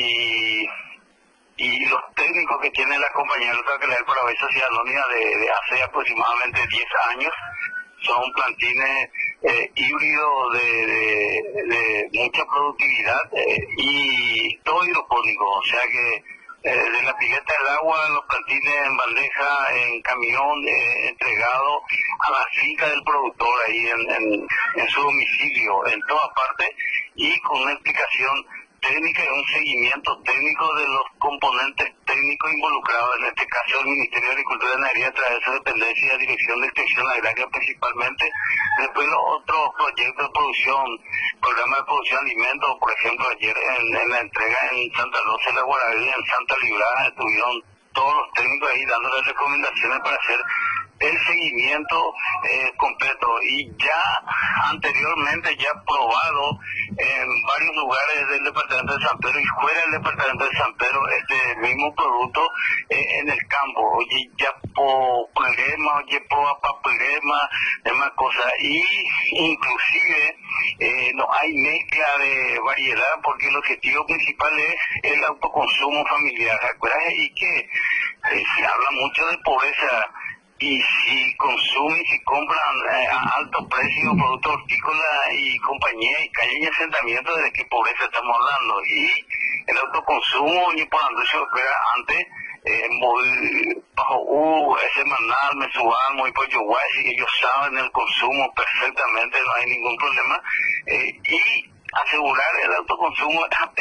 y los técnicos que tiene la compañía agrotabacalera del Paraguay Sociedad Anónima de hace aproximadamente 10 años. Son plantines híbridos de mucha productividad y todo hidropónico, o sea que de la pileta del agua, los plantines en bandeja, en camión, entregado a la finca del productor ahí en su domicilio, en todas partes, y con una explicación técnica y un seguimiento técnico de los componentes técnicos involucrados, en este caso el Ministerio de Agricultura y Ganadería a través de su dependencia, Dirección de Extensión Agraria principalmente, después los otros proyectos de producción, programa de producción de alimentos, por ejemplo ayer en la entrega en Santa Rosa de la Guaraví, en Santa Librada, estuvieron todos los técnicos ahí dándoles recomendaciones para hacer el seguimiento completo, y ya anteriormente ya probado en varios lugares del departamento de San Pedro y fuera del departamento de San Pedro este mismo producto en el campo, oye ya por problema, oye por papilema, demás cosas, y inclusive no hay mezcla de variedad porque el objetivo principal es el autoconsumo familiar, ¿recuerdas? Y que se habla mucho de pobreza, y si consumen, si compran a alto precio productos hortícolas y compañía, y caen en asentamiento, de qué pobreza estamos hablando. Y el autoconsumo, ni por Andrés Opera antes, muy bajo semanal, mensual, muy por Yoguay, así que ellos saben el consumo perfectamente, no hay ningún problema. Y asegurar el autoconsumo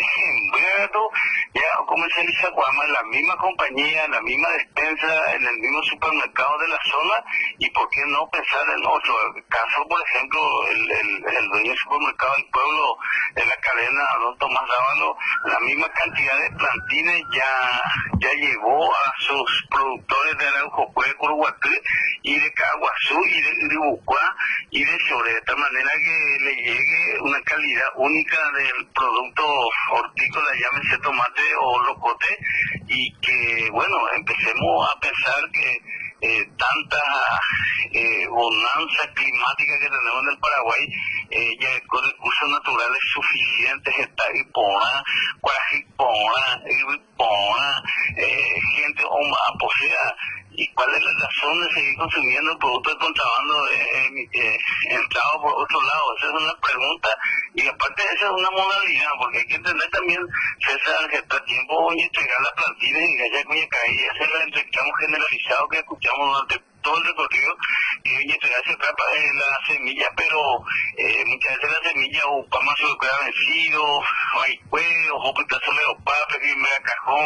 ya comercializa en la misma compañía, en la misma despensa, en el mismo supermercado de la zona, y por qué no pensar en otro caso, por ejemplo, el dueño del supermercado del pueblo de la cadena, don Tomás Dávalo, la misma cantidad de plantines ya llegó a sus productores de Araujo, Curuguatú y de Caguazú y de Iribucuá y de Choré, de tal manera que le llegue una calidad única del producto hortícola, llámese tomate o locote, y que bueno, empecemos a pensar que tanta bonanza climática que tenemos en el Paraguay ya con recursos naturales suficientes, está Ipona, Cuajipona, Ibipona, gente o más, o sea, y cuál es la razón de seguir consumiendo el producto de contrabando entrado por otro lado. Esa es una pregunta, y aparte esa es una modalidad, porque hay que entender también, César, que está tiempo voy a entregar las plantillas y Gaya Cuñacaí, ese es el entrecamo generalizado que escuchamos durante todo el recorrido, y voy a entregarse la semilla, pero muchas veces la semilla o más se lo queda vencido, o hay cuello, o pitazo leopape, que me cajón,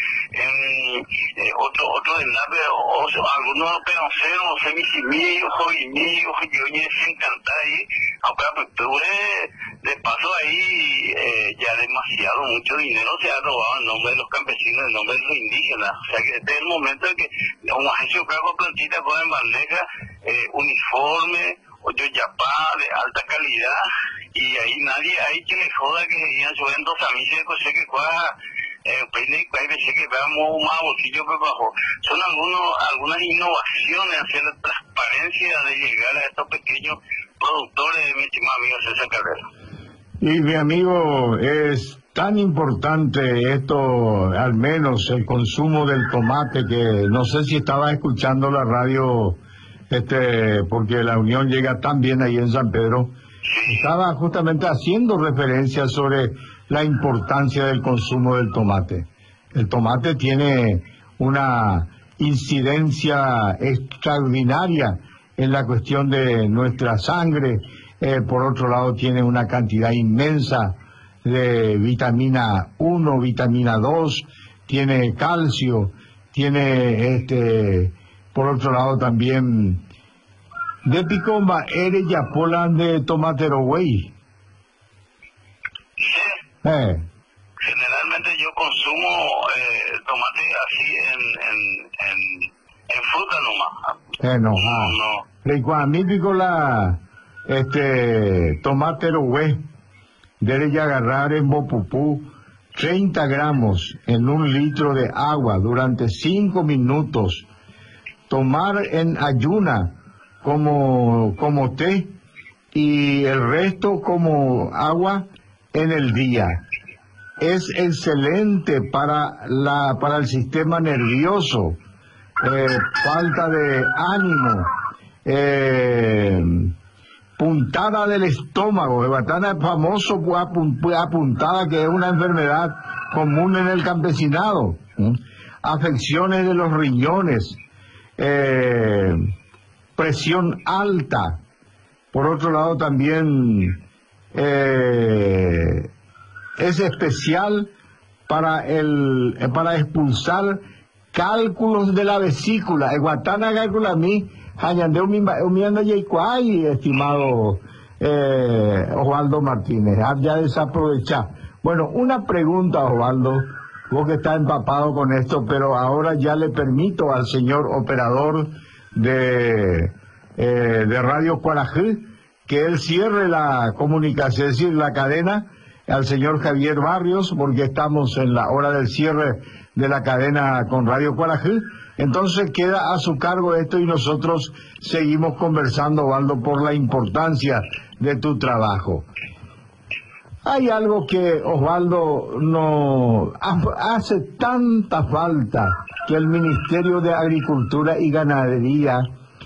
otro de nave, o algunos peonceros, o semisimillos, jovinillos, y oye, se encanta ahí, aunque de paso ahí ya demasiado, mucho dinero se ha robado en nombre de los campesinos, en nombre de los indígenas, o sea que este es el momento de que un agencia de plantita en bandeja, uniforme, o yoyapá de alta calidad, y ahí nadie hay que le joda que seguían subiendo a mí se cosa que cuaja peine y hay veces que veamos más bolsillo que bajo. Son algunas innovaciones hacia la transparencia de llegar a estos pequeños productores, mi estimado amigo César Carrera. Y mi amigo, es tan importante esto, al menos el consumo del tomate, que no sé si estaba escuchando la radio, porque la Unión llega tan bien ahí en San Pedro, estaba justamente haciendo referencia sobre la importancia del consumo del tomate. El tomate tiene una incidencia extraordinaria en la cuestión de nuestra sangre, por otro lado tiene una cantidad inmensa de vitamina 1, vitamina 2, tiene calcio, tiene por otro lado también de picomba ere yapolan de tomatero güey. Generalmente yo consumo tomate así en fruta nomás. No. A mí pico la tomatero güey. Debe agarrar en bopupú 30 gramos en 1 litro de agua durante 5 minutos, tomar en ayuna como té y el resto como agua en el día. Es excelente para el sistema nervioso, falta de ánimo, puntada del estómago, el batana es famoso por apuntada, que es una enfermedad común en el campesinado, afecciones de los riñones, presión alta. Por otro lado también es especial para expulsar cálculos de la vesícula. El guatana cálcula a mí estimado Osvaldo Martínez, ya desaprovechar. Bueno, una pregunta, Osvaldo, vos que estás empapado con esto, pero ahora ya le permito al señor operador de Radio Cuarají que él cierre la comunicación, es decir, la cadena, al señor Javier Barrios, porque estamos en la hora del cierre de la cadena con Radio Cuarají. Entonces queda a su cargo esto y nosotros seguimos conversando, Osvaldo, por la importancia de tu trabajo. Hay algo que, Osvaldo, no hace tanta falta, que el Ministerio de Agricultura y Ganadería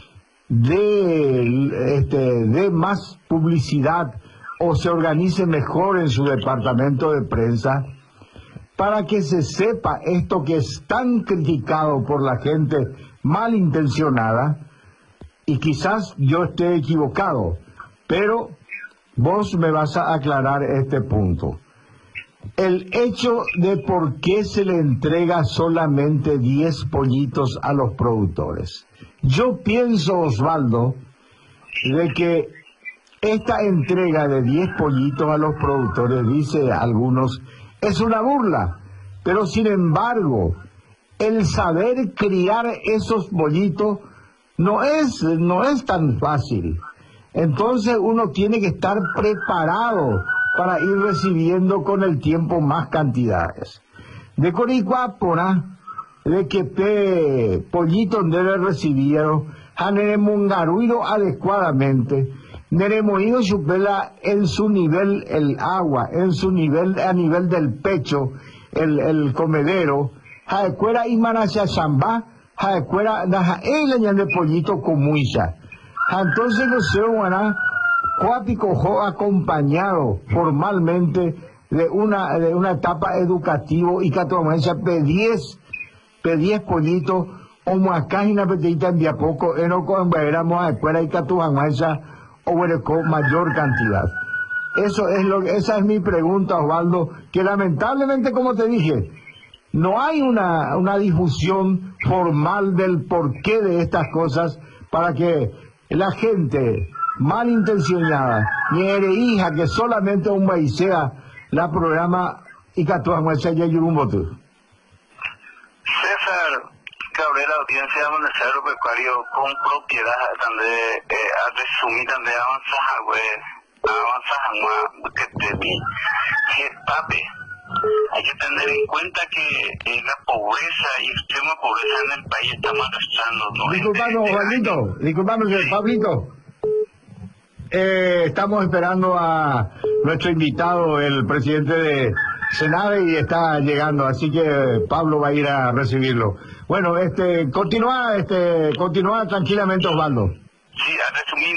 dé más publicidad o se organice mejor en su departamento de prensa, para que se sepa esto que es tan criticado por la gente malintencionada, y quizás yo esté equivocado, pero vos me vas a aclarar este punto. El hecho de por qué se le entrega solamente 10 pollitos a los productores. Yo pienso, Osvaldo, de que esta entrega de 10 pollitos a los productores, dice algunos, es una burla, pero sin embargo, el saber criar esos pollitos no es tan fácil. Entonces uno tiene que estar preparado para ir recibiendo con el tiempo más cantidades. De Coricuapona, de que te pollitos debe recibir, hanemungaruido adecuadamente, Neremoído supera en su nivel el agua, en su nivel, a nivel del pecho, el comedero, jaecuera y manacha samba, jaecuera, naja, leñan de pollito comuisa. Entonces, no sé, guaná, coapicojo acompañado formalmente de una etapa educativo y catomancha P10 pollitos, o muacájina petita en día poco, enoco en veramos a escuela y catumancha, o huereco mayor cantidad. Esa es mi pregunta, Osvaldo, que lamentablemente, como te dije, no hay una difusión formal del porqué de estas cosas para que la gente malintencionada, ni hija que solamente un maicea la programa y catumancha y yurumbotu. César Cabrera, audiencia de Amanecer Agropecuario con propiedad, donde a resumir, donde avanza que te vi, Getafe. Hay que tener en cuenta que la pobreza y extrema pobreza en el país está arrastrando. Disculpame, Pablito. Estamos esperando a nuestro invitado, el presidente de Senade, y está llegando, así que Pablo va a ir a recibirlo. Bueno, continúa tranquilamente, Osvaldo. Sí, a resumir,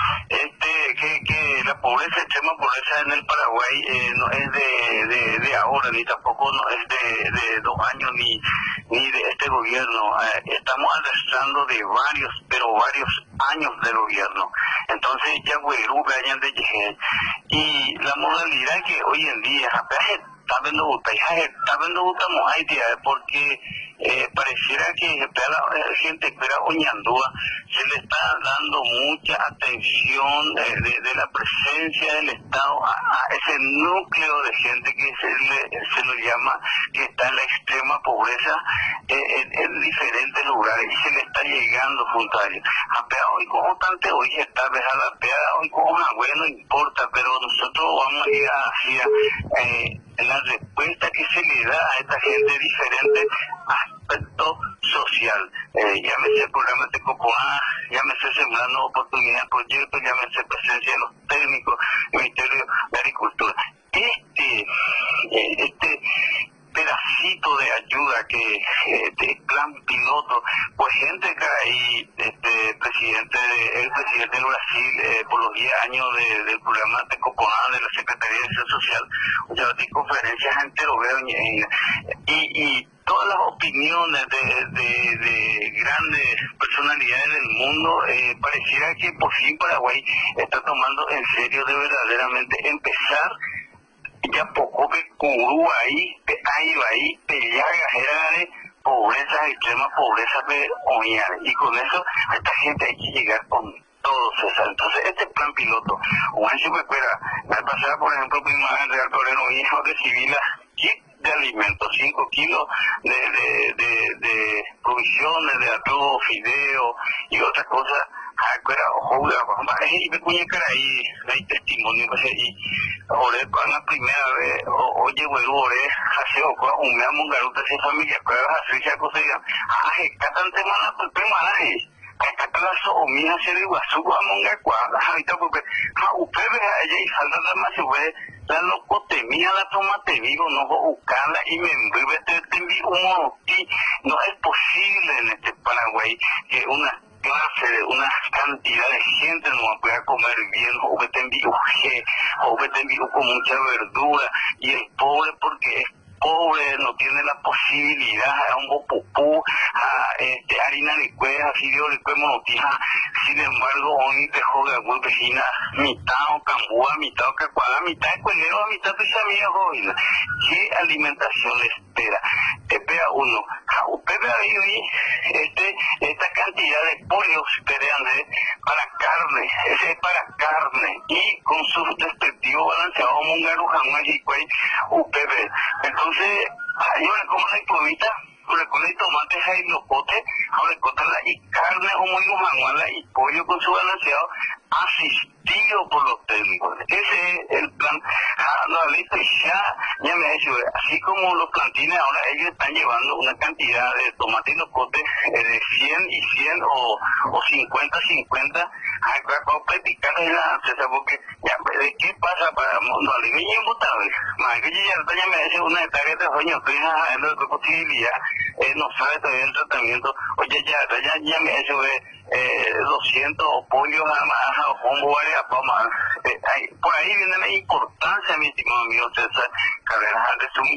que la pobreza, extrema pobreza en el Paraguay no es de ahora, ni tampoco no es de 2 años, ni de este gobierno. Estamos arrastrando de varios años del gobierno. Entonces, ya ganan de llegar. Y la modalidad que hoy en día, está viendo porque pareciera que la gente espera Oñandúa, se le está dando mucha atención de la presencia del Estado a ese núcleo de gente que se lo llama, que está en la extrema pobreza en diferentes lugares, y se le está llegando junto a ellos. Hoy como tanto, hoy está hoy como no importa, pero nosotros vamos a ir hacia la respuesta que se le da a esta gente diferente aspecto social, llámese programas de Coponá, llámese Sembrando Oportunidades, proyectos, llámese presencia de los técnicos, Ministerio de Agricultura. Este pedacito de ayuda que de plan piloto, pues gente que ahí, el presidente del Brasil, por los 10 años del programa de Coponá, de la Secretaría de Acción Social, ya di conferencias enteroveo y todas las opiniones de grandes personalidades del mundo, pareciera que por fin Paraguay está tomando en serio de verdaderamente empezar ya poco que curú ahí, pellagas, era pobreza, extrema pobreza, y con eso a esta gente hay que llegar con todo, César. Entonces, este plan piloto, Juan se recuerda, al pasar, por ejemplo, primavera en Real Torero, hijo recibí la kit de alimentos, 5 kilos de provisiones, de arroz, fideo y otras cosas. Y me cuña ahí, hay testimonio, y oré con la primera vez, oye, güey, oré, hace un mes mongaruta, se familia, pero hace esa cosa, catan temana, pues, permanaje. Esta clase o mía se le guasó a monga cuadra, ahorita porque usted ve a ella y salta la más se puede la locotemía, la tomate vivo, no voy a buscarla y me envuelve, te envío un monotí. No es posible en este Paraguay que una clase de una cantidad de gente no pueda comer bien, o que te envío con mucha verdura, y el pobre porque es pobre, no tiene la posibilidad a un bopupú, a harina de cueja, fideo de cueja monotija. Sin embargo, hoy dejó de alguna vecina, mitad o cambúa, mitad o cacuada, mitad de cuelero, mitad de samía, joven. ¿Qué alimentación le espera? Espera uno. Usted ve ahí esta cantidad de pollos para carne, ese es para carne, y con su respectivo balanceado mongaru, jamás y cuay, usted ve. Entonces, ahora como la improvita, con el tomate y locote, ahora cortarla y carne o muy manuala y pollo con su balanceado asistido por los técnicos. Ese es el plan. trabajando a listo y ya me ha hecho, así como los plantines ahora ellos están llevando una cantidad de tomate y locote de 100 y 100 o 50, hay que practicar en la cesa porque ya, ¿de qué pasa para no le digo y embotable? Más que ya me ha hecho una tarjeta de sueño, dentro de posibilidad, no sabe todavía el tratamiento, oye ya me ha hecho 200 pollos más o combo varias pamas. Por ahí viene la importancia, mi estimado amigo César Carreras, de su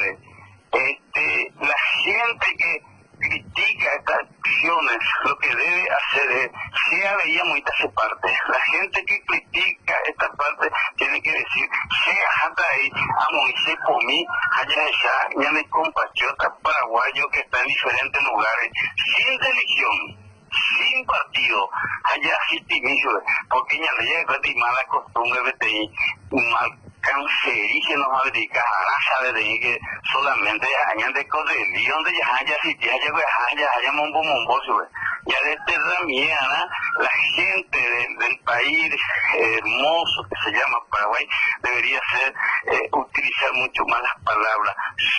la gente que critica estas acciones, lo que debe hacer es, si ya veíamos esta parte, la gente que critica esta parte tiene que decir, si hasta ahí, a Moisés Pomí, allá ya me compatriota paraguayo que está en diferentes lugares, sin religión, sin partido, allá asistimiento, porque ya no llega a mala costumbre de mal cancerígenos americanos, ahora sabe de que solamente hayan de correlio, donde ya haya sitio, haya mombo, ya desde la mañana, la gente del país hermoso que se llama Paraguay debería ser, utilizar mucho más las palabras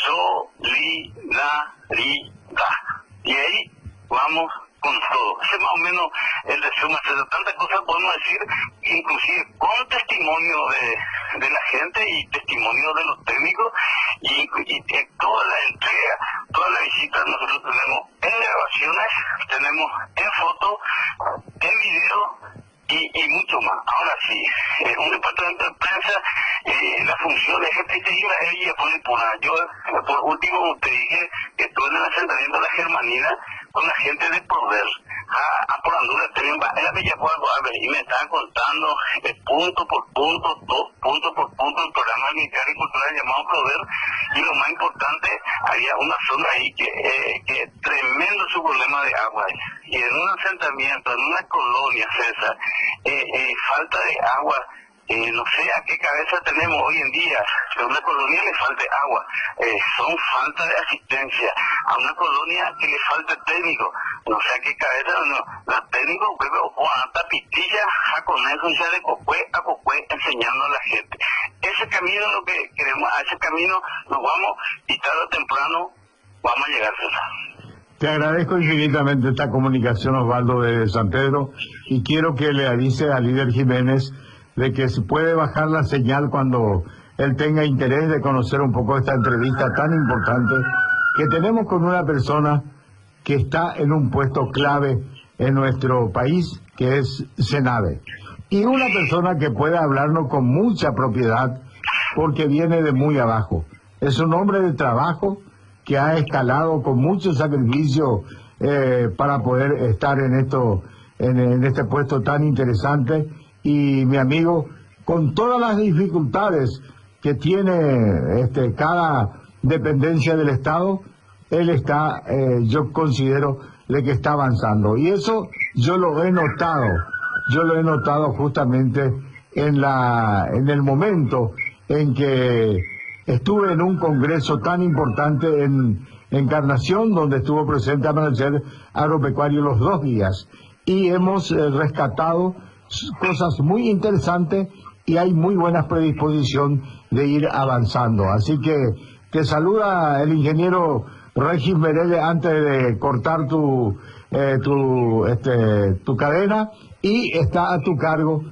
solidaridad, y ahí vamos con todo. Ese más o menos el resumen. Tantas cosas podemos decir, inclusive con testimonio de la gente y testimonio de los técnicos y toda la entrega, toda la visita nosotros tenemos en grabaciones, tenemos en foto, en video y mucho más. Ahora sí, un departamento de prensa, la función es que ella pone yo por último te dije que estuve en el asentamiento de la Germanina con la gente de Prover, por Honduras, era Bella y me estaban contando punto por punto el programa militar y cultural llamado Prover, y lo más importante, había una zona ahí que tremendo su problema de agua, y en un asentamiento, en una colonia, César, falta de agua. No sé a qué cabeza tenemos hoy en día, que a una colonia le falte agua, son falta de asistencia, a una colonia que le falte técnico, no sé a qué cabeza, los técnicos o a tapitilla, a con eso ya de cocue a cocue enseñando a la gente. Ese camino es lo que queremos, a ese camino nos vamos y tarde o temprano vamos a llegar, César. Te agradezco infinitamente esta comunicación, Osvaldo, de San Pedro, y quiero que le avise al líder Jiménez de que se puede bajar la señal cuando él tenga interés de conocer un poco esta entrevista tan importante que tenemos con una persona que está en un puesto clave en nuestro país, que es Senave. Y una persona que puede hablarnos con mucha propiedad porque viene de muy abajo. Es un hombre de trabajo que ha escalado con mucho sacrificio para poder estar en este puesto tan interesante. Y mi amigo, con todas las dificultades que tiene cada dependencia del Estado, él está, yo considero, que está avanzando. Y eso yo lo he notado justamente en el momento en que estuve en un congreso tan importante en Encarnación, donde estuvo presente Amanecer Agropecuario los 2 días. Y hemos rescatado cosas muy interesantes y hay muy buena predisposición de ir avanzando. Así que te saluda el ingeniero Regis Merelle antes de cortar tu cadena, y está a tu cargo,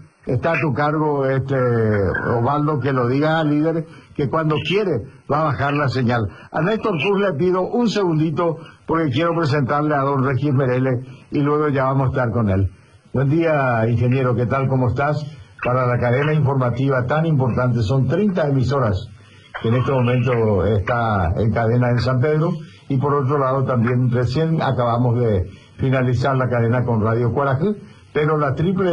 Osvaldo, que lo diga al líder que cuando quiere va a bajar la señal. A Néstor Cruz le pido un segundito porque quiero presentarle a don Regis Merelle y luego ya vamos a estar con él. Buen día, ingeniero, ¿qué tal? ¿Cómo estás? Para la cadena informativa tan importante, son 30 emisoras que en este momento está en cadena en San Pedro, y por otro lado también recién acabamos de finalizar la cadena con Radio Cuarajú, pero la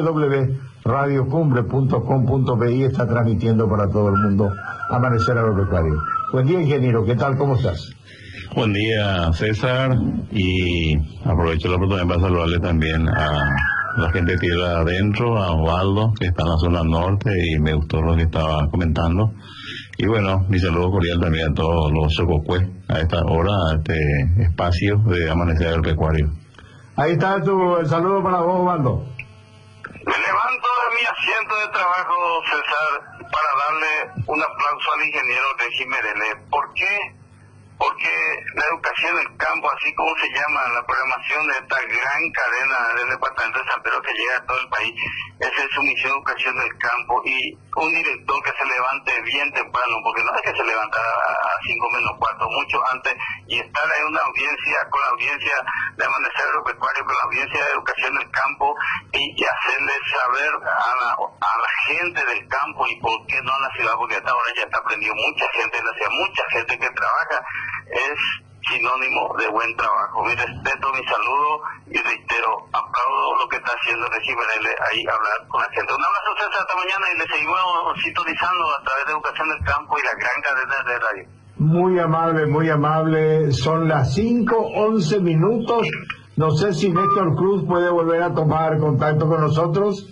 www.radiocumbre.com.bi está transmitiendo para todo el mundo Amanecer Agropecuario. Buen día, ingeniero, ¿qué tal? ¿Cómo estás? Buen día, César, y aprovecho la oportunidad para saludarle también a la gente de Tierra Adentro, a Osvaldo, que está en la zona norte, y me gustó lo que estaba comentando. Y bueno, mi saludo cordial también a todos los sococués a esta hora, a este espacio de Amanecer Agropecuario. Ahí está el saludo para vos, Osvaldo. Me levanto de mi asiento de trabajo, César, para darle un aplauso al ingeniero Regis Merelle. ¿Por qué? Porque la educación del campo, así como se llama la programación de esta gran cadena del departamento de San Pedro que llega a todo el país, esa es su misión, educación del campo, y un director que se levante bien temprano, porque no es que se levanta a 5:45, mucho antes, y estar en una audiencia, con la audiencia de Amanecer Agropecuario, con la audiencia de educación del campo, y hacerle saber a la gente del campo y por qué no en la ciudad, porque hasta ahora ya está aprendido mucha gente en la ciudad, mucha gente que trabaja, es sinónimo de buen trabajo. Mi respeto, mi saludo, y reitero, aplaudo lo que está haciendo Regis Merelle ahí, hablar con la gente. Un abrazo, César, hasta mañana, y le seguimos sintonizando a través de Educación del Campo y la gran cadena de radio. Muy amable, muy amable. Son las 5:11 minutos. No sé si Néstor Cruz puede volver a tomar contacto con nosotros.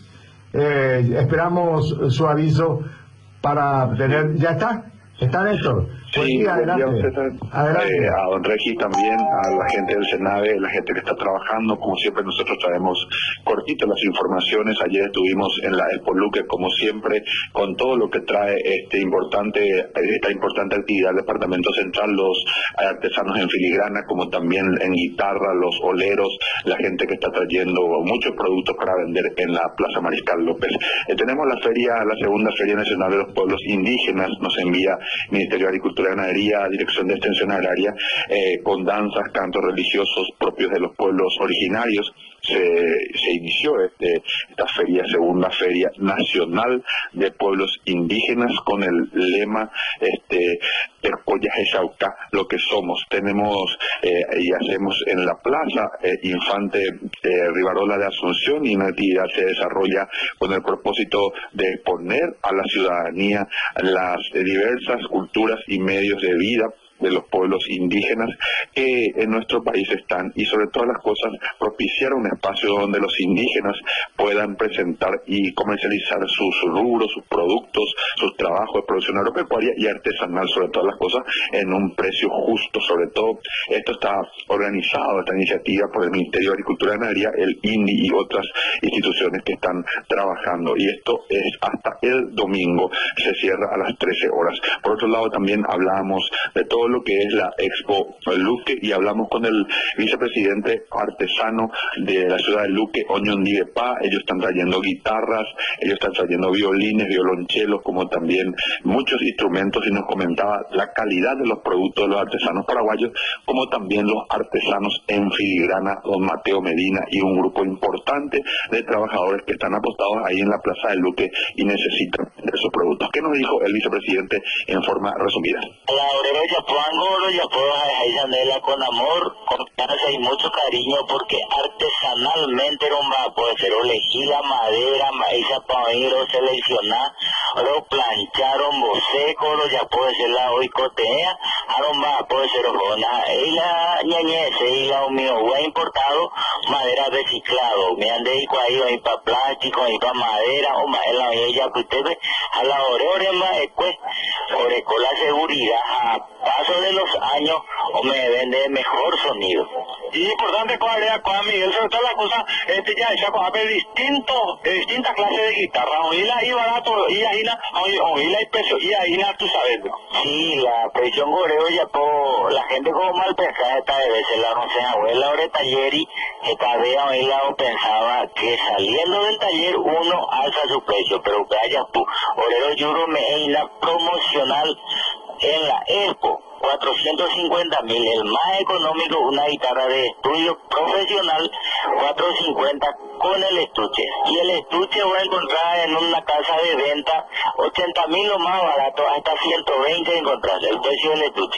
Esperamos su aviso para tener... ¿Ya está? ¿Está Néstor? Sí, adelante. Adelante. A don Regis también, a la gente del Senave, la gente que está trabajando. Como siempre, nosotros traemos cortitas las informaciones. Ayer estuvimos en la Expo Luque, como siempre, con todo lo que trae esta importante actividad del Departamento Central, los artesanos en filigrana, como también en guitarra, los oleros, la gente que está trayendo muchos productos para vender en la Plaza Mariscal López. Tenemos la segunda Feria Nacional de los Pueblos Indígenas, nos envía Ministerio de Agricultura y Ganadería, Dirección de Extensión Agraria, con danzas, cantos religiosos propios de los pueblos originarios. Se inició esta segunda Feria Nacional de Pueblos Indígenas, con el lema Tercoyas Echaucá, lo que somos. Tenemos y hacemos en la Plaza Infante Rivarola de Asunción, y una actividad se desarrolla con el propósito de exponer a la ciudadanía las diversas culturas y medios de vida de los pueblos indígenas que en nuestro país están, y sobre todas las cosas propiciar un espacio donde los indígenas puedan presentar y comercializar sus rubros, sus productos, sus trabajos de producción agropecuaria y artesanal, sobre todas las cosas, en un precio justo. Sobre todo, esto está organizado, esta iniciativa, por el Ministerio de Agricultura y Ganadería, el INDI y otras instituciones que están trabajando, y esto es hasta el domingo, se cierra a las 13 horas. Por otro lado, también hablamos de todo lo que es la Expo Luque, y hablamos con el vicepresidente artesano de la ciudad de Luque, Oñón Divepa. Ellos están trayendo guitarras, ellos están trayendo violines, violonchelos, como también muchos instrumentos, y nos comentaba la calidad de los productos de los artesanos paraguayos, como también los artesanos en filigrana, don Mateo Medina y un grupo importante de trabajadores que están apostados ahí en la Plaza de Luque y necesitan de esos productos. ¿Qué nos dijo el vicepresidente en forma resumida? Ya puedo dejar con amor, confianza y mucho cariño, porque artesanalmente puede ser elegir la madera, maíz para ir o seleccionar, o plancharon boseco, ya puede ser la oicotea, puede ser ojona, y la ñañese, y la mío, importado, madera reciclado, me han de ir ahí para plástico, ahí para madera, o la ella que usted ve, a la ore con la seguridad, a paso de los años, o me vende mejor sonido. Y importante con Miguel, sobre todas las cosas, ya esa cosa de distintas clases de guitarra, oíla y barato, y oíla y peso, y ahí tú sabes. Sí, la presión goreo ya la gente como mal pensada esta de veces, la no sé, abuela o de taller, y esta vez oíla o pensaba que saliendo del taller uno alza su precio, pero vaya tú, orero yuro me en la promocional en la Expo, 450.000, el más económico, una guitarra de estudio profesional, 450 con el estuche. Y el estuche voy a encontrar en una casa de venta, 80.000 lo más barato, hasta 120 encontrar el precio del estuche.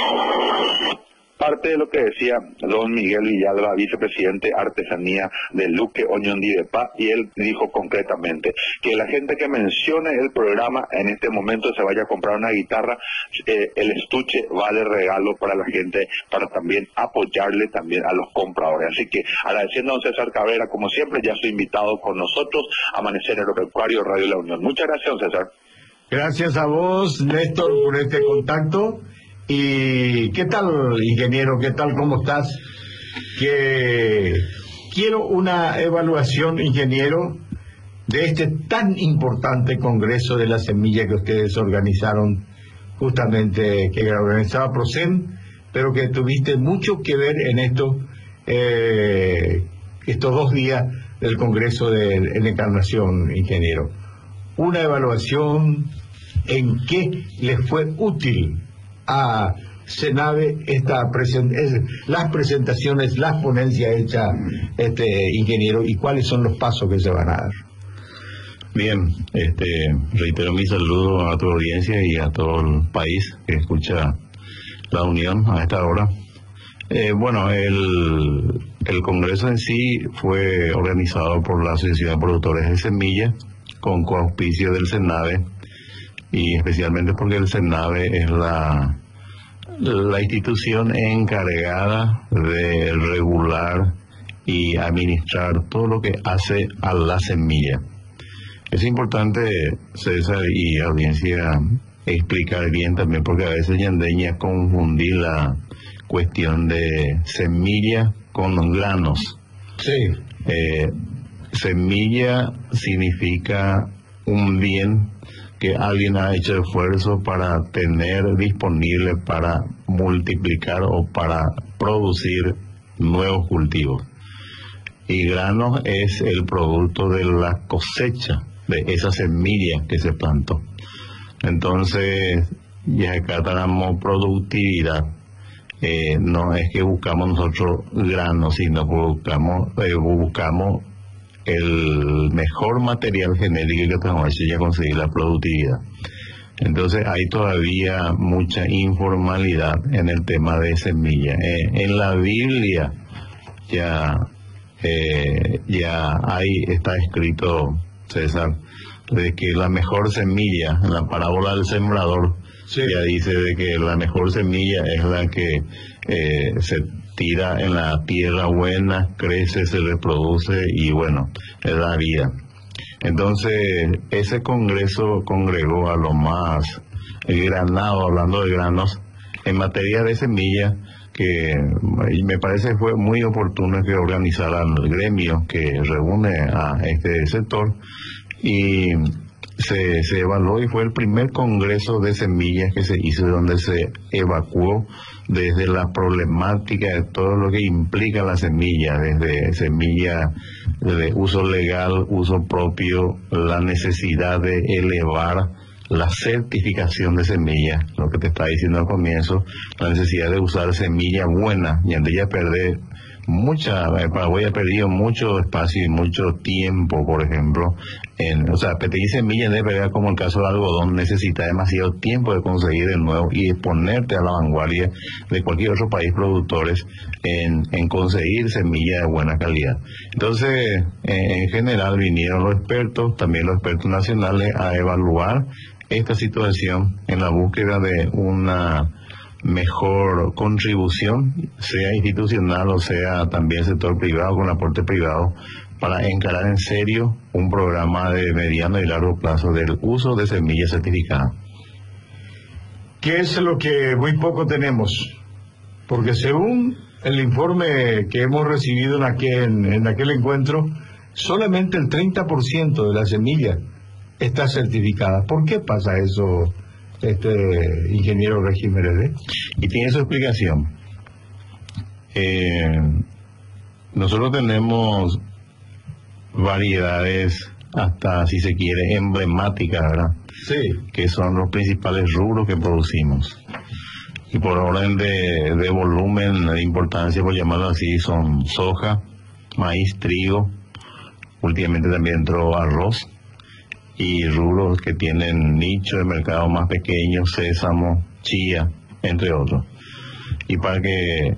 Parte de lo que decía don Miguel Villalba, vicepresidente Artesanía de Luque, Oñón Divepa, y él dijo concretamente que la gente que mencione el programa en este momento se vaya a comprar una guitarra, el estuche va de regalo para la gente, para también apoyarle también a los compradores. Así que agradeciendo a don César Cabrera, como siempre, ya soy invitado con nosotros, Amanecer Agropecuario, Radio La Unión. Muchas gracias, don César. Gracias a vos, Néstor, por este contacto. ¿Y qué tal, ingeniero? ¿Qué tal? ¿Cómo estás? Que quiero una evaluación, ingeniero, de este tan importante Congreso de la Semilla que ustedes organizaron, justamente, que organizaba PROSEM, pero que tuviste mucho que ver en estos 2 días del Congreso de la Encarnación, ingeniero. Una evaluación, ¿en qué les fue útil a CENAVE las presentaciones, las ponencias hechas, ingeniero, y cuáles son los pasos que se van a dar? Bien, reitero mi saludo a tu audiencia y a todo el país que escucha la Unión a esta hora. Bueno, el Congreso en sí fue organizado por la Asociación de Productores de Semillas con coauspicio del CENAVE, y especialmente porque el CENAVE es la institución encargada de regular y administrar todo lo que hace a la semilla. Es importante, César y audiencia, explicar bien también, porque a veces yandeña confundí la cuestión de semilla con granos. Sí. Semilla significa un bien que alguien ha hecho esfuerzo para tener disponible para multiplicar o para producir nuevos cultivos. Y granos es el producto de la cosecha de esa semilla que se plantó. Entonces, ya acá tenemos productividad. No es que buscamos nosotros granos, sino que buscamos el mejor material genético que tenemos hecho ya conseguir la productividad. Entonces hay todavía mucha informalidad en el tema de semilla. En la Biblia ya está escrito, César, de que la mejor semilla, en la parábola del sembrador, sí, ya dice de que la mejor semilla es la que se tira en la tierra buena, crece, se reproduce y bueno, le da vida. Entonces, ese congreso congregó a lo más granado, hablando de granos, en materia de semillas, que me parece fue muy oportuno que organizaran el gremio que reúne a este sector, y se evaluó, y fue el primer congreso de semillas que se hizo, donde se evacuó desde la problemática de todo lo que implica la semilla, desde semilla de uso legal, uso propio, la necesidad de elevar la certificación de semillas, lo que te estaba diciendo al comienzo, la necesidad de usar semilla buena, y antes ya perder Paraguay ha perdido mucho espacio y mucho tiempo, por ejemplo, pedir semillas de verdad, como el caso del algodón, necesita demasiado tiempo de conseguir de nuevo y de ponerte a la vanguardia de cualquier otro país productores en conseguir semillas de buena calidad. Entonces, en general vinieron los expertos, también los expertos nacionales, a evaluar esta situación en la búsqueda de una mejor contribución, sea institucional o sea también sector privado, con aporte privado, para encarar en serio un programa de mediano y largo plazo del uso de semillas certificadas. ¿Qué es lo que muy poco tenemos? Porque según el informe que hemos recibido en aquel encuentro, solamente el 30% de la semilla está certificada. ¿Por qué pasa eso, ingeniero Regis Meredith? Y tiene su explicación. Nosotros tenemos variedades, hasta si se quiere, emblemáticas, ¿verdad? Sí. Que son los principales rubros que producimos. Y por orden de volumen, de importancia, por llamarlo así, son soja, maíz, trigo, últimamente también entró arroz, y rubros que tienen nicho de mercado más pequeños, sésamo, chía, entre otros. Y para que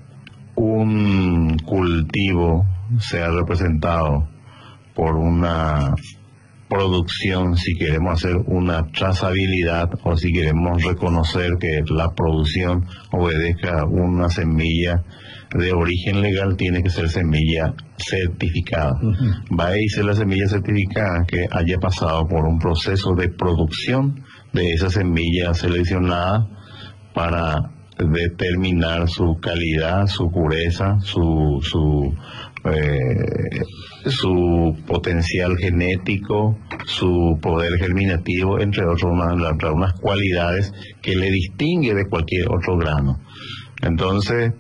un cultivo sea representado por una producción, si queremos hacer una trazabilidad o si queremos reconocer que la producción obedezca a una semilla de origen legal, tiene que ser semilla certificada. Va a ser la semilla certificada que haya pasado por un proceso de producción de esa semilla seleccionada para determinar su calidad, su pureza, su potencial genético, su poder germinativo, entre otros, unas cualidades que le distingue de cualquier otro grano. Entonces,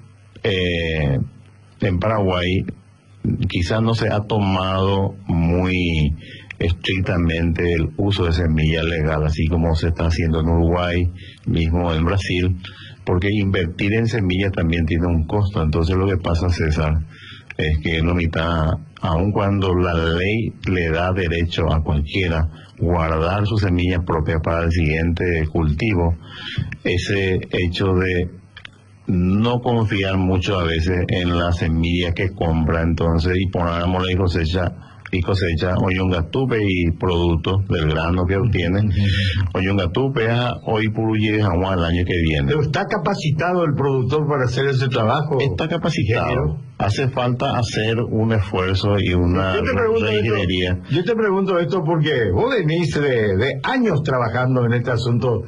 en Paraguay quizás no se ha tomado muy estrictamente el uso de semilla legal, así como se está haciendo en Uruguay, mismo en Brasil, porque invertir en semillas también tiene un costo. Entonces lo que pasa, César, es que aun cuando la ley le da derecho a cualquiera guardar sus semillas propias para el siguiente cultivo, ese hecho de no confiar mucho a veces en la semilla que compra, entonces, y ponemos la cosecha oyungatupe y productos del grano que obtiene. Oyungatupe hoy puruye agua el año que viene. Pero ¿está capacitado el productor para hacer ese trabajo? Está capacitado. Hace falta hacer un esfuerzo y una ingeniería. Yo te pregunto esto porque vos venís de años trabajando en este asunto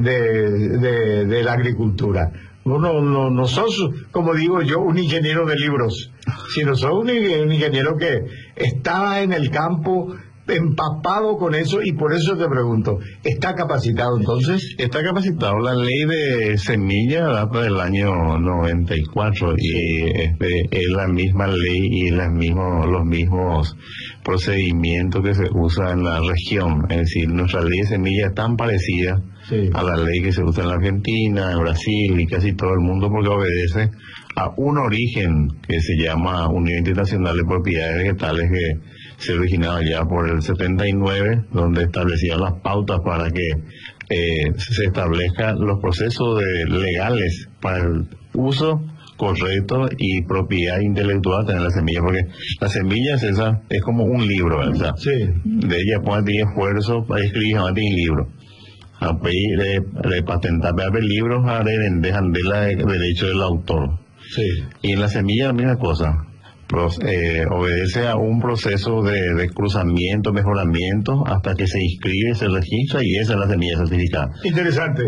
de la agricultura. No sos, como digo yo, un ingeniero de libros, sino sos un ingeniero que está en el campo empapado con eso, y por eso te pregunto, ¿está capacitado entonces? Está capacitado. La ley de semilla data del año 94 y es la misma ley y los mismos procedimientos que se usa en la región. Es decir, nuestra ley de semilla es tan parecida a la ley que se usa en la Argentina, en Brasil y casi todo el mundo, porque obedece a un origen que se llama Unión Internacional de Propiedades Vegetales, que se originaba ya por el 79, donde establecían las pautas para que se establezcan los procesos legales para el uso correcto y propiedad intelectual de la semilla, porque la semilla es como un libro, ¿verdad? Sí. De ella tiene esfuerzo para escribir un libro. A pedir de patentar libros a dejan de la derecho del autor. Sí. Y en la semilla la misma cosa. Obedece a un proceso de cruzamiento, mejoramiento, hasta que se inscribe, se registra, y esa es la semilla certificada. Interesante.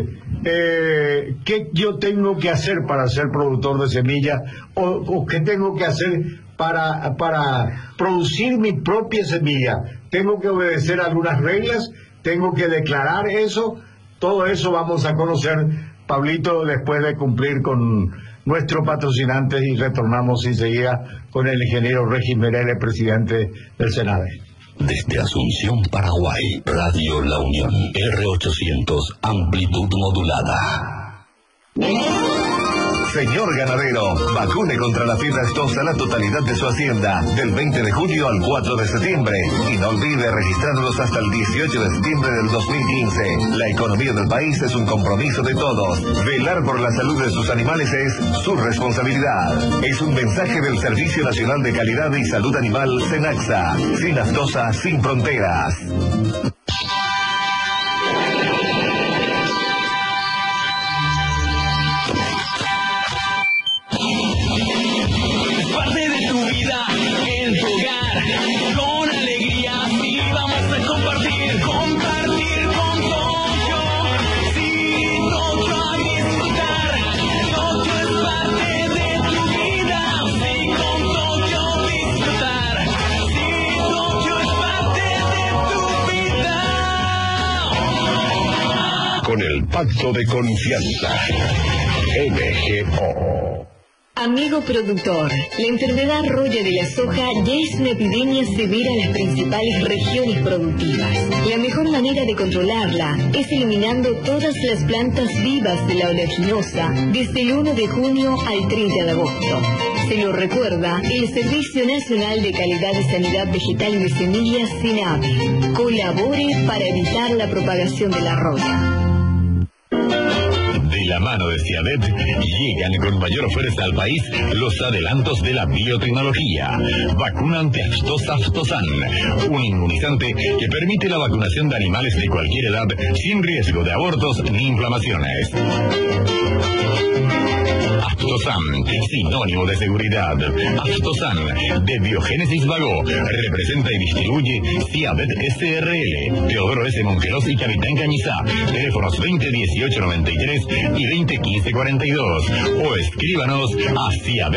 ¿Qué yo tengo que hacer para ser productor de semilla? ¿O qué tengo que hacer para producir mi propia semilla? ¿Tengo que obedecer algunas reglas? ¿Tengo que declarar eso? Todo eso vamos a conocer, Pablito, después de cumplir con nuestro patrocinante, y retornamos enseguida con el ingeniero Regis Merele, presidente del Senade. Desde Asunción, Paraguay, Radio La Unión, R800, amplitud modulada. Señor ganadero, vacune contra la fiebre aftosa la totalidad de su hacienda del 20 de julio al 4 de septiembre. Y no olvide registrarlos hasta el 18 de septiembre del 2015. La economía del país es un compromiso de todos. Velar por la salud de sus animales es su responsabilidad. Es un mensaje del Servicio Nacional de Calidad y Salud Animal, SENAXA. Sin aftosa, sin fronteras. Con el pacto de confianza. MGO. Amigo productor, la enfermedad roya de la soja ya es una epidemia severa en las principales regiones productivas. La mejor manera de controlarla es eliminando todas las plantas vivas de la oleaginosa desde el 1 de junio al 30 de agosto. Se lo recuerda el Servicio Nacional de Calidad y Sanidad Vegetal y de Semillas, SENAVE. Colabore para evitar la propagación de la roya. De la mano de Ciadet, llegan con mayor fuerza al país los adelantos de la biotecnología. Vacuna antiaftosa Aftosan, un inmunizante que permite la vacunación de animales de cualquier edad sin riesgo de abortos ni inflamaciones. Aftosan, sinónimo de seguridad. Aftosan, de Biogénesis Vago, representa y distribuye Ciadet SRL, Teodoro S. Mongeros y Capitán Cañizá. Teléfonos 20 18 93 y 20 15 42 o escríbanos a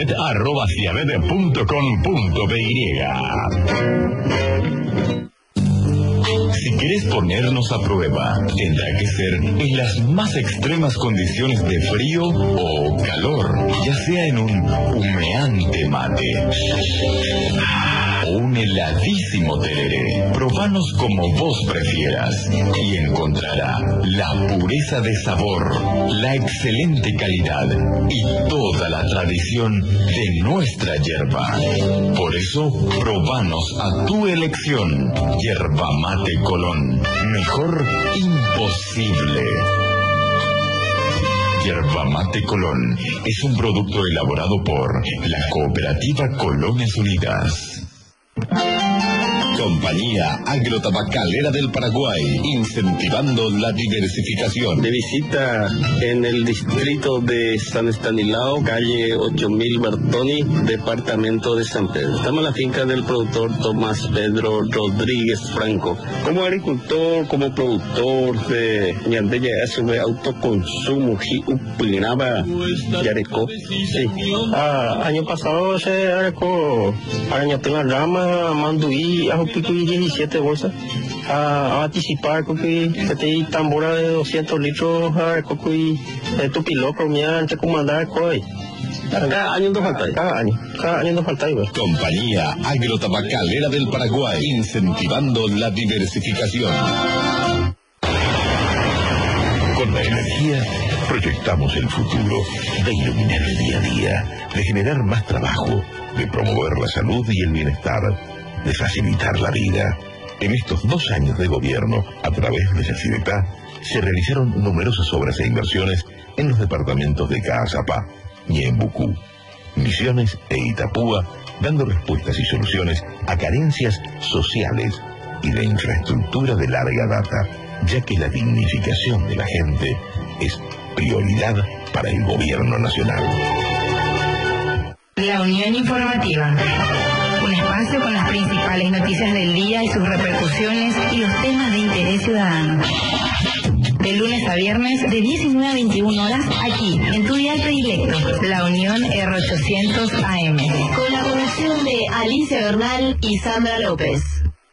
ciabet@ciabet.com.py. Si querés ponernos a prueba, tendrá que ser en las más extremas condiciones de frío o calor, ya sea en un humeante mate o un heladísimo tereré. Probanos como vos prefieras y encontrará la pureza de sabor, la excelente calidad y toda la tradición de nuestra yerba. Por eso, probanos a tu elección. Yerba Mate Colón. Mejor imposible. Yerba Mate Colón es un producto elaborado por la Cooperativa Colones Unidas. Compañía Agrotabacalera del Paraguay, incentivando la diversificación. De visita en el distrito de San Estanislao, calle 8000 Bertoni, departamento de San Pedro. Estamos en la finca del productor Tomás Pedro Rodríguez Franco. Como agricultor, como productor de ñandeya de autoconsumo, upinaba yareco. Sí. Año pasado se areco arañatela rama, manduí, picuí 17 bolsas a anticipar que te tambora de 200 litros a cocuy tu piloto mía antes de comandar coi. Cada año nos falta. Cada año nos falta. Compañía Agrotabacalera del Paraguay, incentivando la diversificación. Con la energía proyectamos el futuro, de iluminar el día a día, de generar más trabajo, de promover la salud y el bienestar, de facilitar la vida. En estos 2 años de gobierno, a través de Yacyretá, se realizaron numerosas obras e inversiones en los departamentos de Caazapá, Ñembucú, Misiones e Itapúa, dando respuestas y soluciones a carencias sociales y de infraestructura de larga data, ya que la dignificación de la gente es prioridad para el gobierno nacional. La Unión Informativa. Un espacio con las principales noticias del día y sus repercusiones y los temas de interés ciudadano. De lunes a viernes, de 19 a 21 horas, aquí, en tu dial predilecto, La Unión R800 AM. Con la conducción de Alicia Bernal y Sandra López.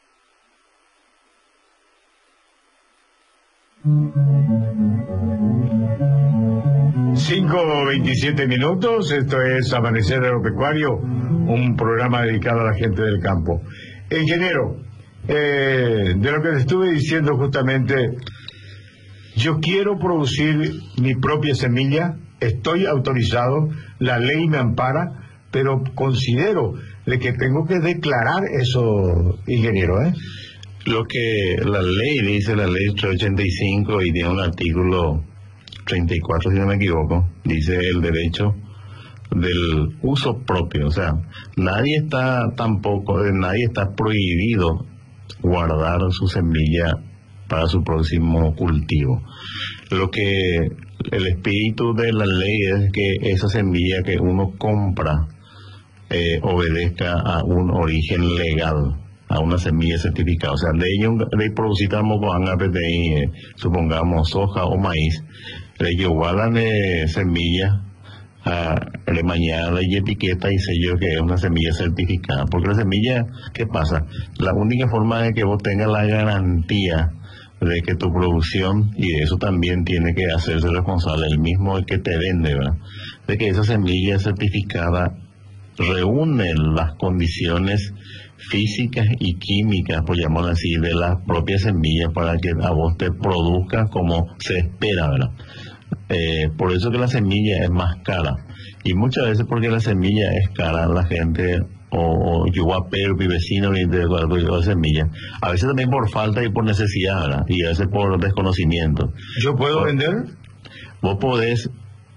5:27 minutos, esto es Amanecer Agropecuario, un programa dedicado a la gente del campo. Ingeniero, de lo que te estuve diciendo justamente, yo quiero producir mi propia semilla, estoy autorizado, la ley me ampara, pero considero de que tengo que declarar eso, ingeniero, ¿eh? Lo que la ley dice, la ley 385, y tiene un artículo 34, si no me equivoco, dice el derecho del uso propio. O sea, nadie está prohibido guardar su semilla para su próximo cultivo. Lo que el espíritu de la ley es que esa semilla que uno compra obedezca a un origen legal, a una semilla certificada. O sea, de producir supongamos soja o maíz, de guardan semillas de mañana y etiqueta y sello que es una semilla certificada. Porque la semilla, ¿qué pasa? La única forma de que vos tengas la garantía de que tu producción, y de eso también tiene que hacerse responsable el mismo que te vende, ¿verdad?, de que esa semilla certificada reúne las condiciones físicas y químicas, por llamarlo así, de la propia semilla para que a vos te produzca como se espera, ¿verdad? Por eso que la semilla es más cara, y muchas veces porque la semilla es cara, la gente o yo a Pedro, mi vecino, de semilla, a veces también por falta y por necesidad, ¿verdad?, y a veces por desconocimiento. ¿Yo puedo vender? Vos podés,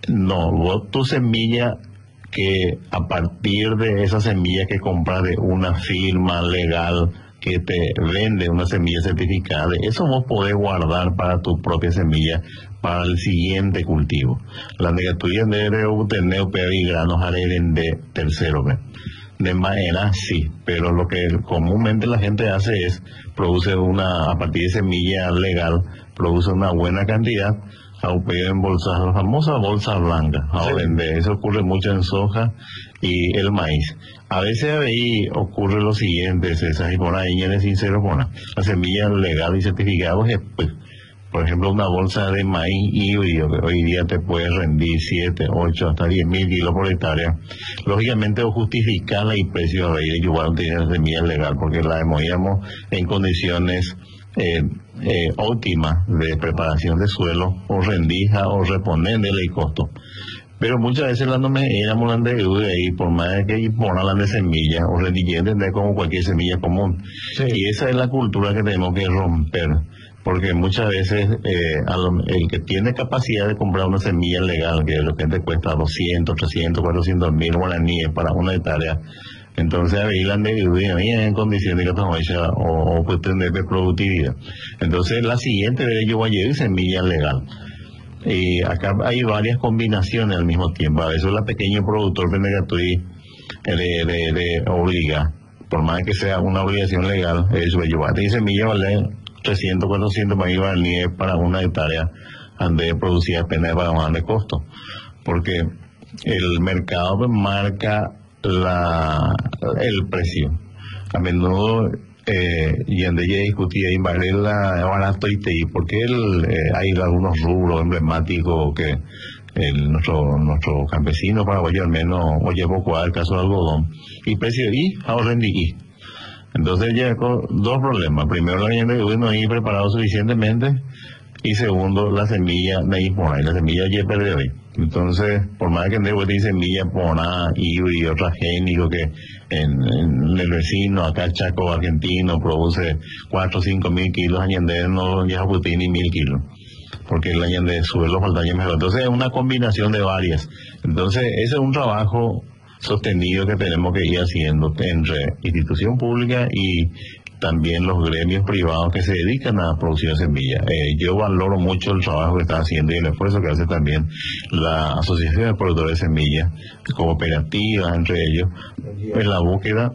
tu semilla, que a partir de esa semilla que compras de una firma legal que te vende una semilla certificada, de eso vos podés guardar para tu propia semilla para el siguiente cultivo. La negatuya debe obtener y granos a de tercero, ¿ve? De manera sí, pero lo que comúnmente la gente hace es produce a partir de semilla legal, produce una buena cantidad, a un pedido embolsado, la famosa bolsa blanca, a vender. Eso ocurre mucho en soja y el maíz. A veces ahí ocurre lo siguiente, César, y por ahí en el sincero, la semilla legal y certificada, pues, por ejemplo, una bolsa de maíz híbrido que hoy día te puede rendir 7, 8, hasta 10.000 kilos por hectárea. Lógicamente, justificarla y precio de igual tener semilla legal, porque la demoníamos en condiciones óptimas de preparación de suelo, o rendija, o reponerle el costo. Pero muchas veces la no me éramos de ahí, por más que ponerla de semilla, o rendillente, como cualquier semilla común. Sí. Y esa es la cultura que tenemos que romper. Porque muchas veces el que tiene capacidad de comprar una semilla legal, que de repente cuesta 200, 300, 400 mil guaraníes para una hectárea, entonces ahí la de en condiciones de que o pues tener de productividad. Entonces la siguiente de ello va a llevar semilla legal. Y acá hay varias combinaciones al mismo tiempo. A veces el pequeño productor de Negatui de obliga, por más que sea una obligación legal, eso va a llevar. Y semilla vale 300, 400 maíz guaraníes para una hectárea de producir apenas para bajar de costo, porque el mercado marca el precio. A menudo y en ella discutía en Varela barato y porque hay algunos rubros emblemáticos que nuestro campesino paraguayo al menos oye poco el caso del algodón y precio y ahorren de y. Entonces ya con dos problemas. Primero, la gente no hay preparado suficientemente, y segundo, la semilla de ahí, la semilla ya perdió hoy. Entonces, por más que no hay semilla pona y otra génico que en el vecino, acá el Chaco argentino, produce 4 o 5 mil kilos, añade no ya ni 1.000 kilos. Porque el añade de suelo falta mejor. Entonces, es una combinación de varias. Entonces, ese es un trabajo sostenido que tenemos que ir haciendo entre institución pública y también los gremios privados que se dedican a producir semillas. Yo valoro mucho el trabajo que está haciendo y el esfuerzo que hace también la Asociación de Productores de Semillas, cooperativas entre ellos, en la búsqueda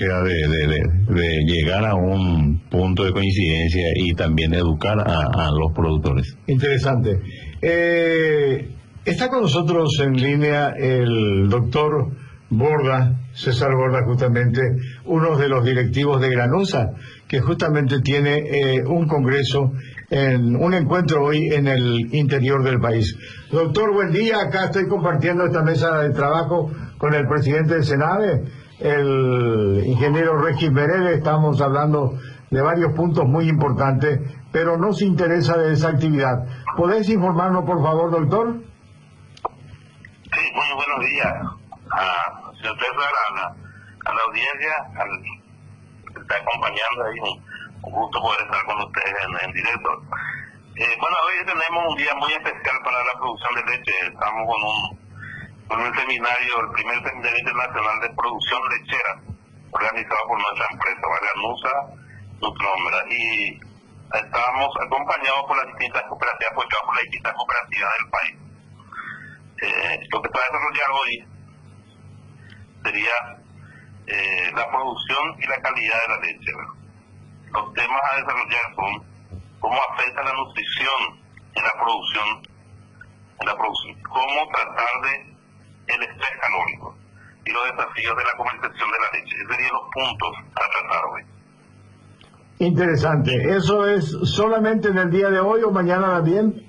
de llegar a un punto de coincidencia y también educar a los productores. Interesante. Está con nosotros en línea el doctor Borda, César Borda, justamente uno de los directivos de Granusa, que justamente tiene un congreso, un encuentro hoy en el interior del país. Doctor, buen día. Acá estoy compartiendo esta mesa de trabajo con el presidente del Senave, el ingeniero Regis Merede. Estamos hablando de varios puntos muy importantes, pero nos interesa de esa actividad. ¿Podés informarnos, por favor, doctor? Sí, muy buenos días. Señor César, a la audiencia, que está acompañando ahí, un gusto poder estar con ustedes en directo. Bueno, hoy tenemos un día muy especial para la producción de leche. Estamos con un seminario, el primer seminario internacional de producción lechera, organizado por nuestra empresa, Granusa Nutrón, y estábamos acompañados por las distintas cooperativas, apoyados por las distintas cooperativas del país. Lo que se va a desarrollar hoy sería la producción y la calidad de la leche, ¿verdad? Los temas a desarrollar son cómo afecta la nutrición en la producción, cómo tratar de el estrés calórico y los desafíos de la comercialización de la leche. Esos serían los puntos a tratar hoy. Interesante. ¿Eso es solamente en el día de hoy o mañana también?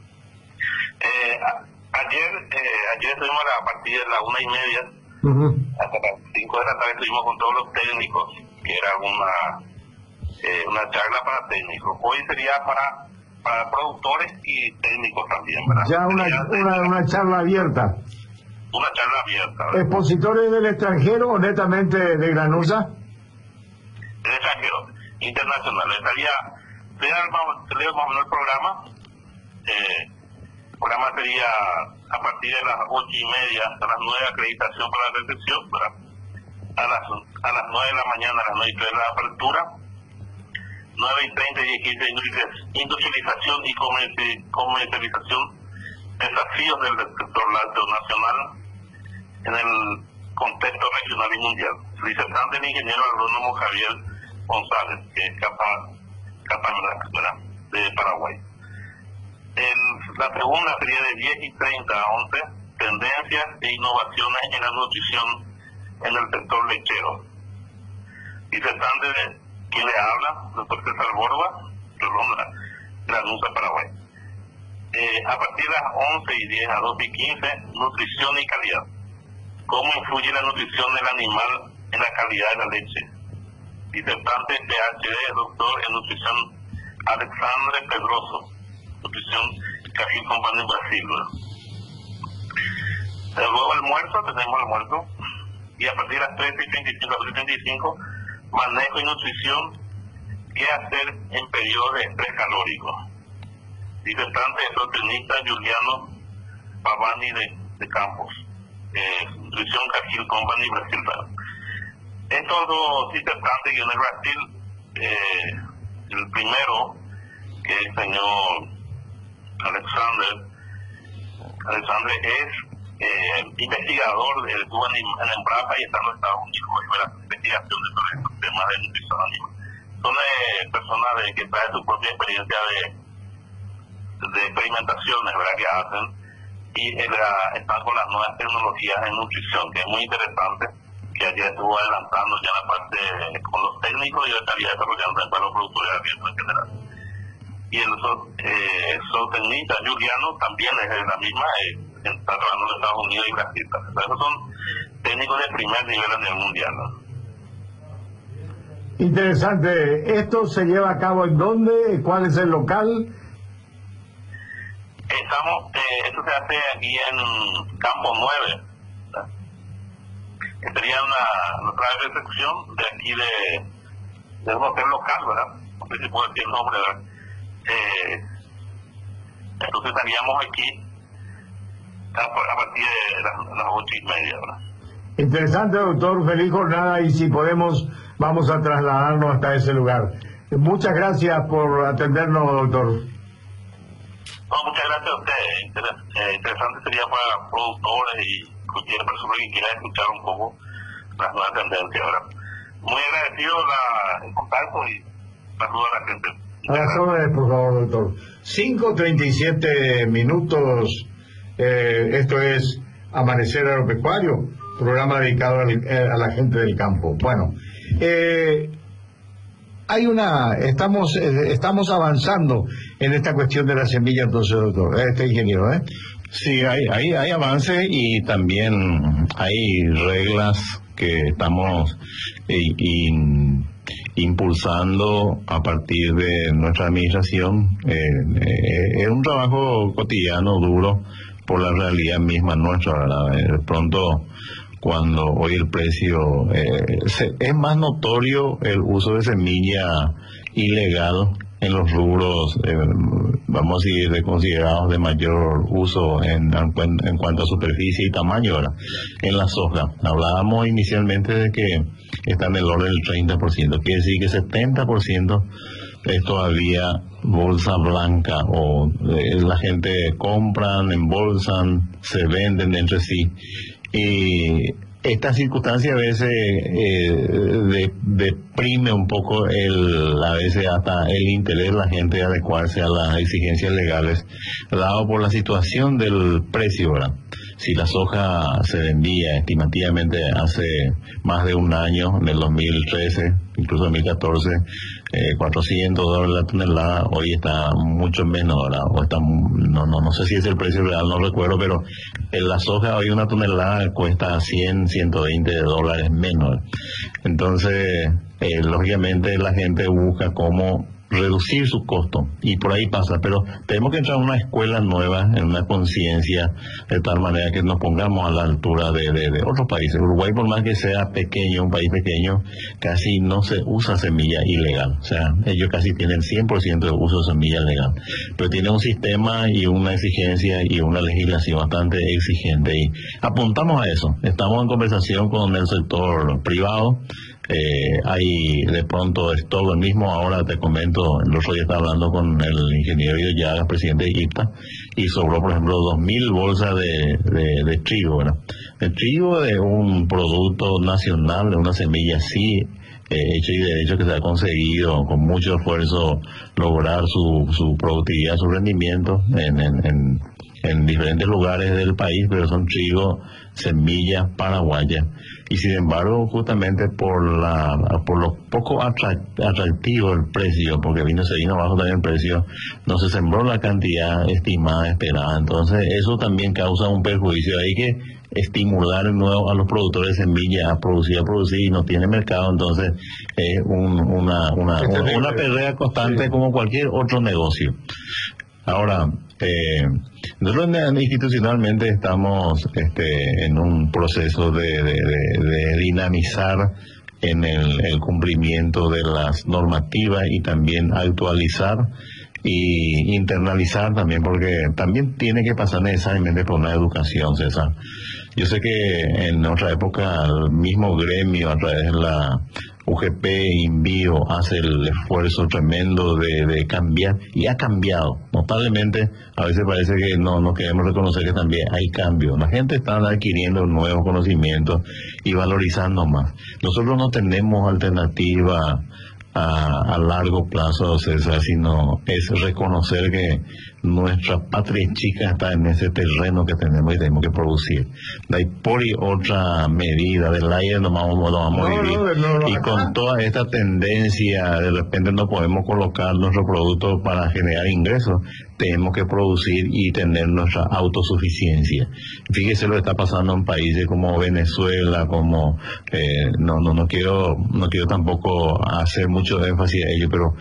Ayer estuvimos a partir de las 1:30 hasta las 5 de la tarde, estuvimos con todos los técnicos, que era una charla para técnicos. Hoy sería para productores y técnicos también, ¿verdad? Ya una charla abierta. Una charla abierta, ¿verdad? ¿Expositores del extranjero o netamente de Granusa? Del extranjero, internacional. Sería más o menos el programa. El programa sería a partir de las 8:30 hasta las 9, acreditación para la recepción, ¿verdad? A las 9 de la mañana, a las 9:30 la apertura, 9:30 y 15 industrialización y comercialización, desafíos del sector lácteo nacional en el contexto regional y mundial. Disertante el ingeniero agrónomo Javier González, que es capaz de Paraguay. La segunda sería de 10 y 30 a 11, tendencias e innovaciones en la nutrición en el sector lechero. Disertante de quien le habla, doctor César Borba, de la NUSA Paraguay. A partir de las 11 y 10 a 12 y 15, nutrición y calidad. ¿Cómo influye la nutrición del animal en la calidad de la leche? Disertante PhD, doctor en nutrición Alexandre Pedroso, nutrición Cajil Company Brasil. Luego almuerzo, tenemos almuerzo, y a partir de las 13:35 a 13:35, manejo y nutrición, qué hacer en periodo de estrés calórico. Disertante zootecnista Juliano Pavani de Campos, nutrición Cajil Company Brasil. Estos dos disertantes que en el Brasil, el primero, que es el señor Alexandre es investigador, estuvo en Embrapa y está en los Estados Unidos, y la investigación de todos estos temas de nutrición animal. Son personas que traen su propia experiencia de experimentaciones, ¿verdad?, que hacen, y están con las nuevas tecnologías en nutrición, que es muy interesante, que ayer estuvo adelantando ya la parte con los técnicos y la calidad desarrollando para los productores de alimento en general. Y el zootecnista Juliano también es de la misma, está trabajando en Estados Unidos y Brasil. Entonces, esos son técnicos de primer nivel a nivel mundial, ¿no? Interesante. ¿Esto se lleva a cabo en dónde? ¿Cuál es el local? Esto se hace aquí en Campo 9. Sería nuestra recepción de aquí de un hotel local, ¿verdad? No sé si puedo decir el nombre, ¿verdad? Entonces estaríamos aquí a partir de las 8:30, ¿verdad? Interesante, doctor. Feliz jornada, y si podemos, vamos a trasladarnos hasta ese lugar. Muchas gracias por atendernos, doctor. No, muchas gracias a ustedes. Interesante sería para productores y cualquier persona que quiera escuchar un poco las nuevas tendencias, ¿verdad? Muy agradecido el contacto y saludo a la gente. A las órdenes, por favor, doctor. 5:37 minutos. Esto es Amanecer Agropecuario, programa dedicado a la gente del campo. Bueno, estamos avanzando en esta cuestión de la semilla, entonces, doctor, ingeniero, Sí, hay avance, y también hay reglas que estamos impulsando a partir de nuestra administración. Es un trabajo cotidiano, duro, por la realidad misma nuestra, ¿verdad? De pronto, cuando hoy el precio es más notorio el uso de semilla ilegal en los rubros, vamos a decir, considerados de mayor uso en cuanto a superficie y tamaño, ¿verdad? En la soja. Hablábamos inicialmente de que está en el orden del 30%, quiere decir que 70% es todavía bolsa blanca, o la gente compran, embolsan, se venden entre sí, y esta circunstancia a veces deprime un poco a veces hasta el interés de la gente de adecuarse a las exigencias legales, dado por la situación del precio, ¿verdad? Si la soja se vendía estimativamente hace más de un año, en el 2013, incluso 2014, $400 la tonelada, hoy está mucho menos, ¿verdad? O está, no sé si es el precio real, no recuerdo, pero en la soja hoy una tonelada cuesta $100-120 menos. Entonces, lógicamente la gente busca cómo reducir su costo, y por ahí pasa, pero tenemos que entrar en una escuela nueva, en una conciencia, de tal manera que nos pongamos a la altura de otros países. Uruguay, por más que sea pequeño, un país pequeño, casi no se usa semilla ilegal, o sea, ellos casi tienen 100% de uso de semilla legal, pero tiene un sistema y una exigencia y una legislación bastante exigente, y apuntamos a eso. Estamos en conversación con el sector privado. Hay de pronto es todo lo mismo. Ahora te comento, el otro día estaba hablando con el ingeniero Llagas, presidente de IPTA, y sobró, por ejemplo, 2.000 bolsas de trigo, ¿verdad? El trigo es un producto nacional, de una semilla así hecho y derecho que se ha conseguido con mucho esfuerzo lograr su productividad, su rendimiento en diferentes lugares del país, pero son trigo, semillas paraguayas. Y sin embargo, justamente por lo poco atractivo el precio, porque se vino abajo también el precio, no se sembró la cantidad estimada, esperada. Entonces eso también causa un perjuicio. Hay que estimular de nuevo a los productores de semillas a producir, y no tiene mercado. Entonces es una pelea constante como cualquier otro negocio. Ahora, nosotros institucionalmente estamos en un proceso de dinamizar en el cumplimiento de las normativas y también actualizar y internalizar también, porque también tiene que pasar necesariamente por una educación, César. Yo sé que en otra época el mismo gremio a través de la UGP, Invío, hace el esfuerzo tremendo de cambiar, y ha cambiado notablemente. A veces parece que no queremos reconocer que también hay cambio. La gente está adquiriendo nuevos conocimientos y valorizando más. Nosotros no tenemos alternativa a largo plazo, César, sino es reconocer que nuestra patria chica está en ese terreno que tenemos y tenemos que producir. De ahí por otra medida del aire no vamos a vivir. Y con toda esta tendencia, de repente no podemos colocar nuestro producto para generar ingresos. Tenemos que producir y tener nuestra autosuficiencia. Fíjese lo que está pasando en países como Venezuela, como no quiero tampoco hacer mucho énfasis a ello, pero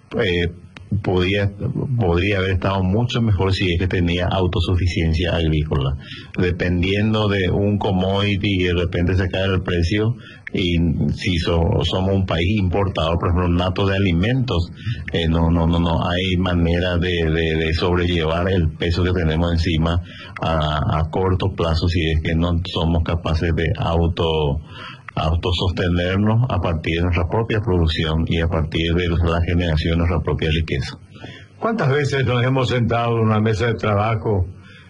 podría haber estado mucho mejor si es que tenía autosuficiencia agrícola. Dependiendo de un commodity y de repente se cae el precio, y si somos un país importador, por ejemplo, nato de alimentos, no hay manera de sobrellevar el peso que tenemos encima a corto plazo si es que no somos capaces de autosostenernos a partir de nuestra propia producción y a partir de la generación de nuestra propia riqueza. ¿Cuántas veces nos hemos sentado en una mesa de trabajo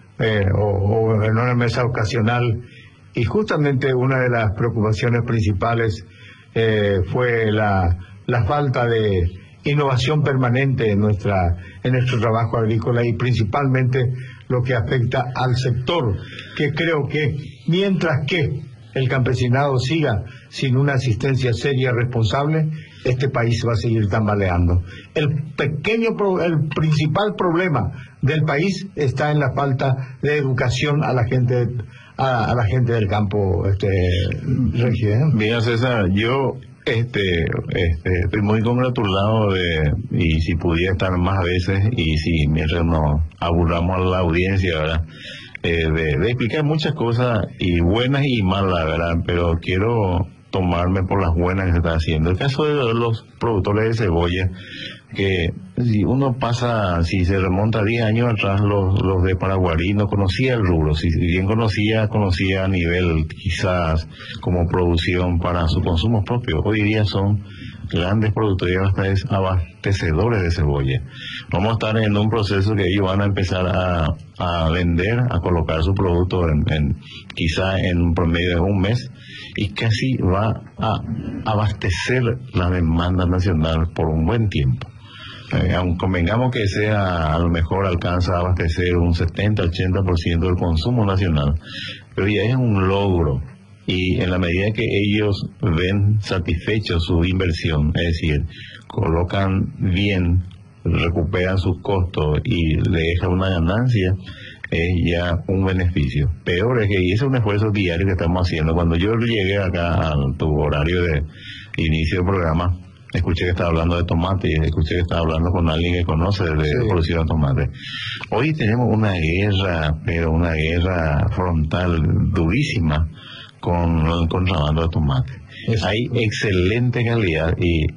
o en una mesa ocasional, y justamente una de las preocupaciones principales fue la falta de innovación permanente en nuestro trabajo agrícola, y principalmente lo que afecta al sector, que creo que mientras que el campesinado siga sin una asistencia seria y responsable, este país va a seguir tambaleando. El principal problema del país está en la falta de educación a la gente del campo, Mira, César, yo estoy muy congratulado y si pudiera estar más veces, y si mientras nos aburramos a la audiencia, ¿verdad?, de explicar muchas cosas, y buenas y malas, ¿verdad?, pero quiero tomarme por las buenas que se está haciendo. El caso de los productores de cebolla, que si se remonta 10 años atrás, los de Paraguarí no conocía el rubro. Si bien conocía a nivel quizás como producción para su consumo propio. Hoy día son grandes productores y abastecedores de cebolla. Vamos a estar en un proceso que ellos van a empezar a vender, a colocar su producto quizá en un promedio de un mes, y casi va a abastecer la demanda nacional por un buen tiempo. Aunque convengamos que a lo mejor alcanza a abastecer un 70-80% del consumo nacional, pero ya es un logro. Y en la medida que ellos ven satisfechos su inversión, es decir, colocan bien, recuperan sus costos y le dejan una ganancia, es ya un beneficio. Peor es que, y ese es un esfuerzo diario que estamos haciendo. Cuando yo llegué acá a tu horario de inicio del programa, escuché que estaba hablando de tomate, y escuché que estaba hablando con alguien que conoce de producción de tomate. Hoy tenemos una guerra, pero una guerra frontal durísima con el contrabando de tomate. Hay excelente calidad, y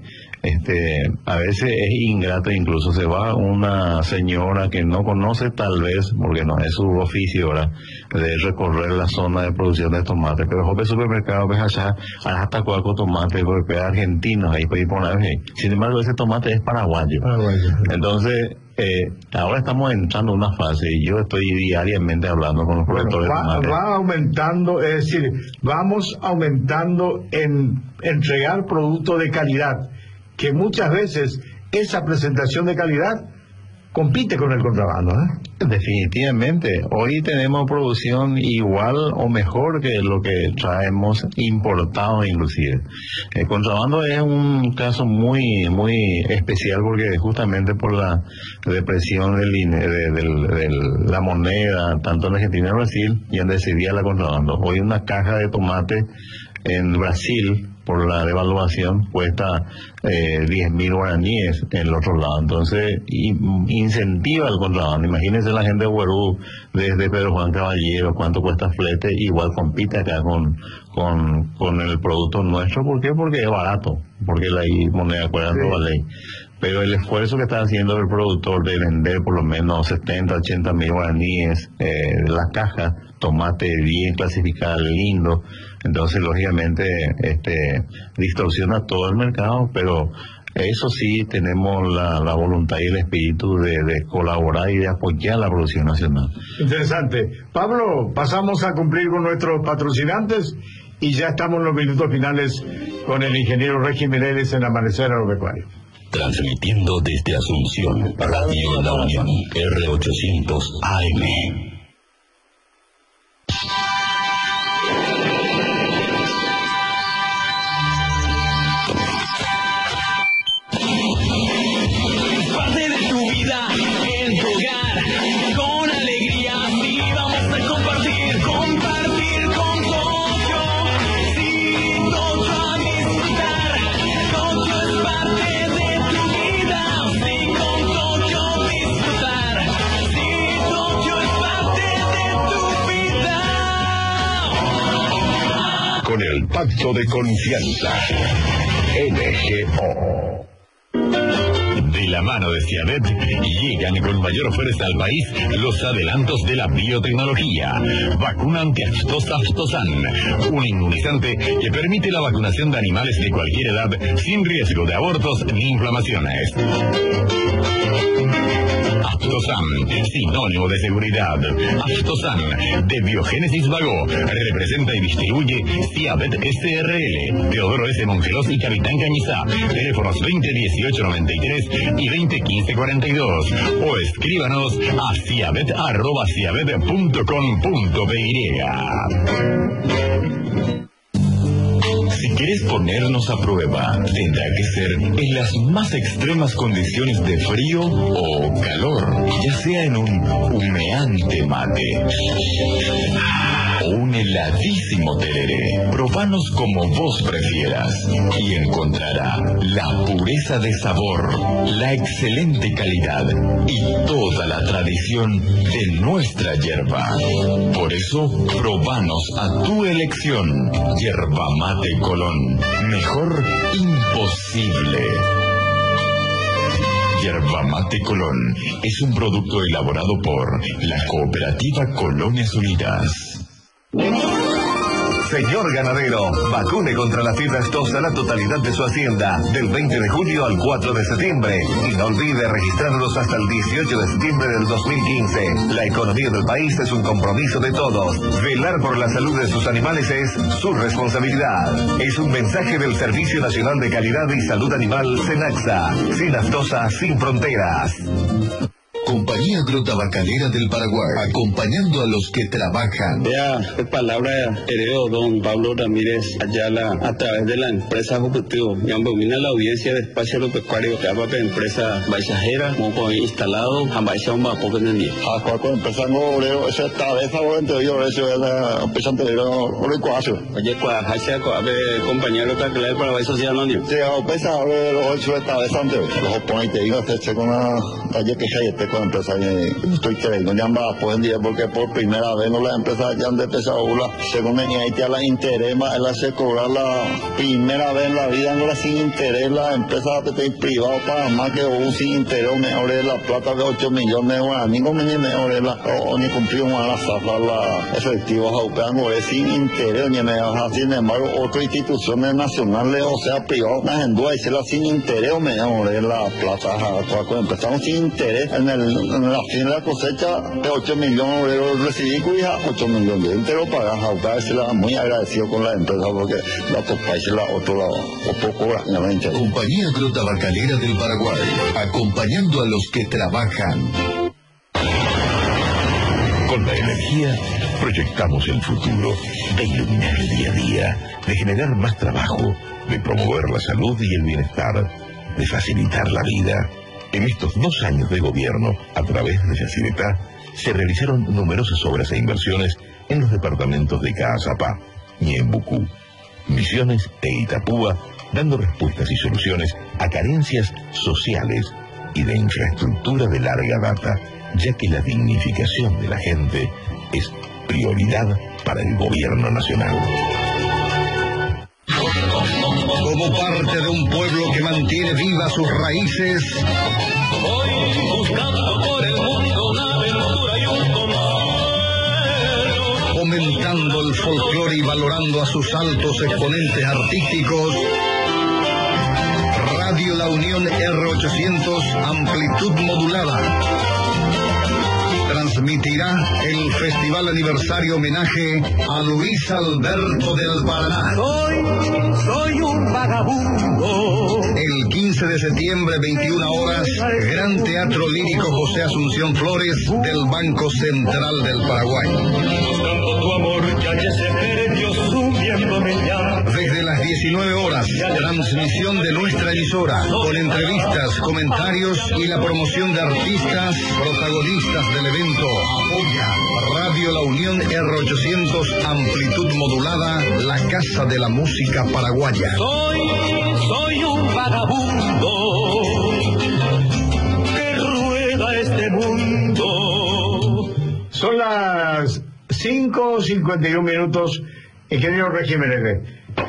a veces es ingrato. Incluso se va una señora que no conoce, tal vez porque no es su oficio, ¿verdad?, de recorrer la zona de producción de tomate, pero joven supermercado ves allá hasta cualquier tomate golpea argentinos ahí puede ir por una vez. Sin embargo, ese tomate es paraguayo. Entonces Ahora estamos entrando en una fase y yo estoy diariamente hablando con los productores de tomate. Va aumentando, es decir, vamos aumentando en entregar productos de calidad, que muchas veces esa presentación de calidad compite con el contrabando, Definitivamente. Hoy tenemos producción igual o mejor que lo que traemos importado inclusive. El contrabando es un caso muy especial porque justamente por la depresión de la moneda, tanto en Argentina y Brasil, ya decidía la contrabando. Hoy una caja de tomate en Brasil, por la devaluación, cuesta 10.000 guaraníes en el otro lado. Entonces, incentiva el contrabando. Imagínense la gente de Huerú, desde Pedro Juan Caballero, cuánto cuesta flete, igual compite acá con el producto nuestro. ¿Por qué? Porque es barato, porque la moneda acuerdan toda ley. Pero el esfuerzo que está haciendo el productor de vender por lo menos 70, 80 mil guaraníes de la caja, tomate bien clasificado, lindo, entonces lógicamente distorsiona todo el mercado, pero eso sí tenemos la voluntad y el espíritu de colaborar y de apoyar la producción nacional. Interesante. Pablo, pasamos a cumplir con nuestros patrocinantes y ya estamos en los minutos finales con el ingeniero Regis Mireles en Amanecer Agropecuario. Transmitiendo desde Asunción, Radio La Unión, R800 AM. Parte de tu vida en tu hogar, con alegría sí vamos a compartir con Tocho. Sí, Tocho a disfrutar, Tocho es parte de tu vida. Sí, con Tocho disfrutar, sí, Tocho es parte de tu vida. Con el pacto de confianza, NGO. De la mano de Ciavet llegan con mayor fuerza al país los adelantos de la biotecnología. Vacuna antiaftosa Aftosan, un inmunizante que permite la vacunación de animales de cualquier edad sin riesgo de abortos ni inflamaciones. Aftosan, sinónimo de seguridad. Aftosan, de Biogénesis Vago, representa y distribuye Ciavet SRL, Teodoro S. Mongelos y Capitán Cañizá. Teléfonos 2018-93 y 2015-42. O escríbanos a ciavet@ciavet.com.py. Si quieres ponernos a prueba, tendrá que ser en las más extremas condiciones de frío o calor, ya sea en un humeante mate o un heladísimo tereré. Probanos como vos prefieras y encontrará la pureza de sabor, la excelente calidad y toda la tradición de nuestra yerba. Por eso, probanos a tu elección. Yerba Mate Colón. Mejor imposible. Yerba Mate Colón es un producto elaborado por la Cooperativa Colones Unidas. Señor ganadero, vacune contra la fiebre aftosa la totalidad de su hacienda del 20 de julio al 4 de septiembre. Y no olvide registrarlos hasta el 18 de septiembre del 2015. La economía del país es un compromiso de todos. Velar por la salud de sus animales es su responsabilidad. Es un mensaje del Servicio Nacional de Calidad y Salud Animal, SENAXA. Sin aftosa, sin fronteras. Compañía Agrotabacalera del Paraguay, acompañando a los que trabajan. Vea, palabra heredó don Pablo Ramírez Ayala a través de la empresa Juputeo. Yambomina la audiencia de espacio agropecuario que habla de empresa baixajera, como instalado, a baixa un vapo que entendía. A cualquier empresa no obrero, esa esta vez ahora yo eso es la empresa anterior, orecuacio. Oye, cuajacha, compañero Tacla del Paraguay Social Anónimo. Sí, a empresa obrero, eso esta vez anterior. Los oponentes, digo, se con la calle que se este con empresas estoy creyendo ya va pues día porque por primera vez no las empresas ya han empezado según en ahí te la interés más la se cobrar la primera vez en la vida no la sin interés la empresa privada para más que un sin interés mejor la plata de 8 millones de guaraní como ni mejor o ni cumplió a la zafra la efectivos aupeando es sin interés ni mejor sin embargo otras instituciones nacionales o sea privadas en duda y se la sin interés o mejor la plata cuando empezamos sin interés en la fin de la cosecha de 8 millones de euros recibí cuya 8 millones de entero para aupear se la muy agradecido con la empresa porque la otros países la otro lado o poco realmente. Compañía Agrotabacalera del Paraguay, acompañando a los que trabajan. Con la energía proyectamos el futuro de iluminar el día a día, de generar más trabajo, de promover la salud y el bienestar, de facilitar la vida. En estos 2 años de gobierno, a través de Facilita, se realizaron numerosas obras e inversiones en los departamentos de Caazapá, Ñembucú, Misiones e Itapúa, dando respuestas y soluciones a carencias sociales y de infraestructura de larga data, ya que la dignificación de la gente es prioridad para el gobierno nacional. Como parte de un pueblo que mantiene vivas sus raíces, voy buscando por el mundo una aventura y un compañero. Fomentando el folclore y valorando a sus altos exponentes artísticos, Radio La Unión R800 amplitud modulada transmitirá el Festival Aniversario Homenaje a Luis Alberto del Paraná. Soy un vagabundo. El 15 de septiembre, 21 horas, Gran Teatro Lírico José Asunción Flores del Banco Central del Paraguay. Buscando tu amor, ya que se perdió subiéndome ya. Desde las 19 horas, transmisión de nuestra emisora, con entrevistas, comentarios y la promoción de artistas, protagonistas del evento. Apoya Radio La Unión R800 amplitud modulada, la casa de la música paraguaya. Soy un vagabundo que rueda este mundo. Son las 5:51 minutos, ingeniero Regímenes.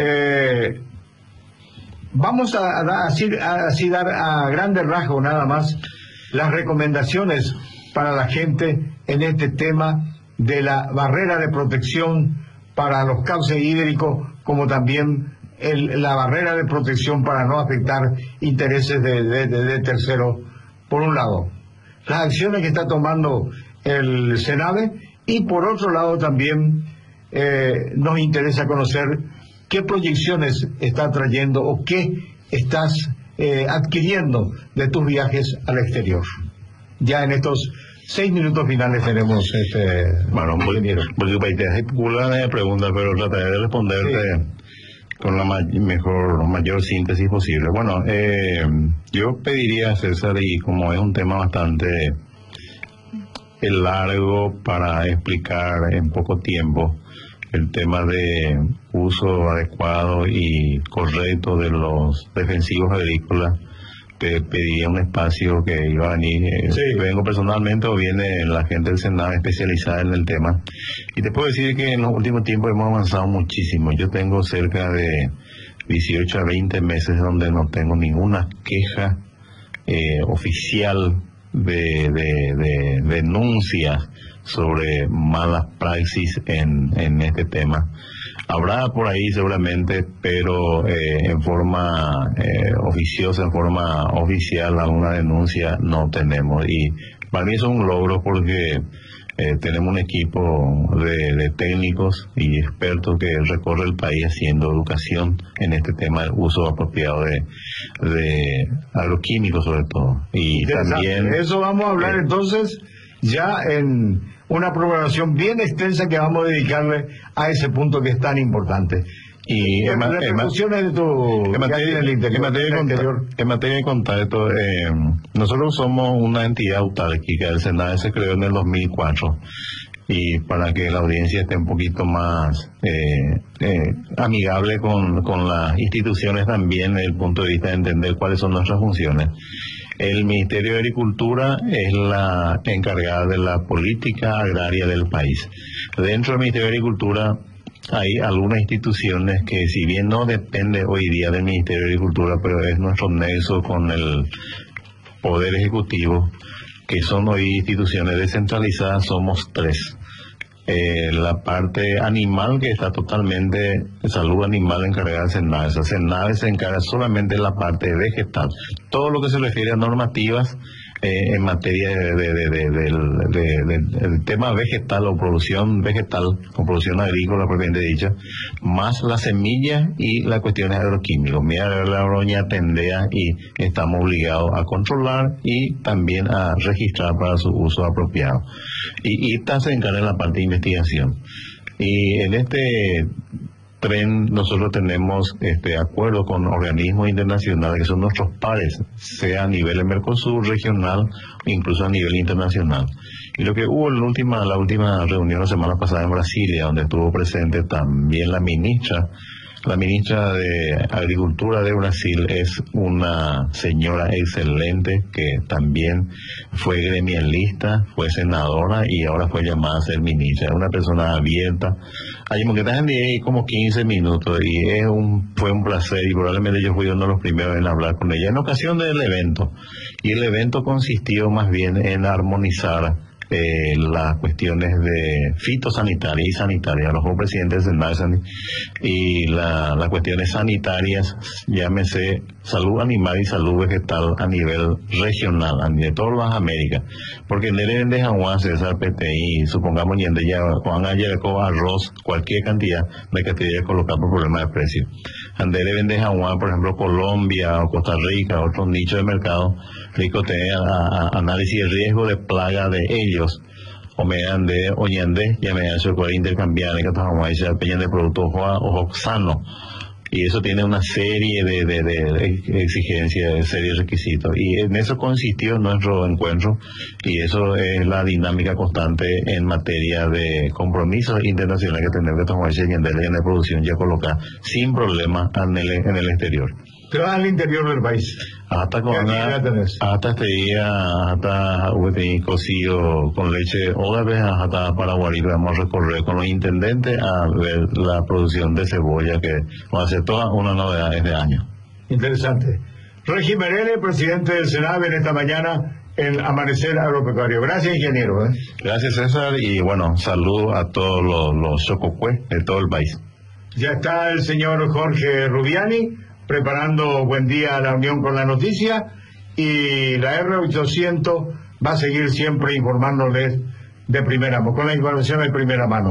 Vamos a dar a grandes rasgos nada más las recomendaciones para la gente en este tema de la barrera de protección para los cauces hídricos, como también la barrera de protección para no afectar intereses de terceros, por un lado. Las acciones que está tomando el SENAVE y por otro lado también nos interesa conocer qué proyecciones está trayendo o qué estás adquiriendo de tus viajes al exterior. Ya en estos 6 minutos finales tenemos bueno, porque te hace una pregunta, pero trataré de responderte con la mayor síntesis posible. Bueno, yo pediría a César, y como es un tema bastante largo para explicar en poco tiempo, el tema de uso adecuado y correcto de los defensivos agrícolas, te pediría un espacio que iba a venir, vengo personalmente o viene la gente del Senado especializada en el tema, y te puedo decir que en los últimos tiempos hemos avanzado muchísimo. Yo tengo cerca de 18 a 20 meses donde no tengo ninguna queja oficial de denuncias sobre malas praxis en este tema. Habrá por ahí seguramente, pero en forma oficiosa, en forma oficial, alguna denuncia no tenemos. Y para mí eso es un logro porque tenemos un equipo de técnicos y expertos que recorre el país haciendo educación en este tema del uso apropiado de agroquímicos sobre todo. Y también eso vamos a hablar entonces ya en una programación bien extensa que vamos a dedicarle a ese punto que es tan importante. Y en materia de contacto, nosotros somos una entidad autárquica. El SENAVE se creó en el 2004, y para que la audiencia esté un poquito más amigable con las instituciones también desde el punto de vista de entender cuáles son nuestras funciones. El Ministerio de Agricultura es la encargada de la política agraria del país. Dentro del Ministerio de Agricultura hay algunas instituciones que, si bien no depende hoy día del Ministerio de Agricultura, pero es nuestro nexo con el Poder Ejecutivo, que son hoy instituciones descentralizadas, somos 3. La parte animal, que está totalmente salud animal encargada de Senave. Senave se encarga solamente de la parte vegetal. Todo lo que se refiere a normativas en materia del tema vegetal o producción vegetal, o producción agrícola propiamente dicha, más las semillas y las cuestiones agroquímicas. Mira, la broña tendea y estamos obligados a controlar y también a registrar para su uso apropiado. Y esta se encarga de la parte de investigación. Y en este tren nosotros tenemos acuerdos con organismos internacionales que son nuestros pares, sea a nivel de Mercosur, regional, incluso a nivel internacional. Y lo que hubo en la última reunión la semana pasada en Brasilia, donde estuvo presente también la ministra de Agricultura de Brasil, es una señora excelente que también fue gremialista, fue senadora y ahora fue llamada a ser ministra. Es una persona abierta. Hay como 15 minutos y fue un placer, y probablemente yo fui uno de los primeros en hablar con ella en ocasión del evento. Y el evento consistió más bien en armonizar las cuestiones de fitosanitarias y sanitarias, los presidentes del NASAN, y las cuestiones sanitarias, llámese salud animal y salud vegetal a nivel regional, de todas las Américas, porque en el de Jaguar, César, PTI, supongamos yende ya Juan Ayerco, arroz, cualquier cantidad de que te debe colocar por problemas de precio. Andere vende Jaguar, por ejemplo, Colombia o Costa Rica, otros nichos de mercado, rico tener análisis de riesgo de plaga de ellos, o me dan de oñande, ya me dan su cual intercambiar, que estamos ahí, se peñan de productos o sano. Y eso tiene una serie de exigencias, de serie de requisitos. Y en eso consistió nuestro encuentro, y eso es la dinámica constante en materia de compromisos internacionales que tenemos que tomar en la producción ya colocar sin problema en el exterior. Pero al interior del país. Hasta este día, hasta cocido con leche, otra vez hasta Paraguay, vamos a recorrer con los intendentes a ver la producción de cebolla, que va a ser toda una novedad este año. Interesante. Regi Merele, presidente del Senave, en esta mañana en Amanecer Agropecuario. Gracias, ingeniero. Gracias, César, y bueno, saludo a todos los chococués de todo el país. Ya está el señor Jorge Rubiani preparando Buen Día a la Unión con la Noticia, y la R800 va a seguir siempre informándoles de primera mano, con la información de primera mano.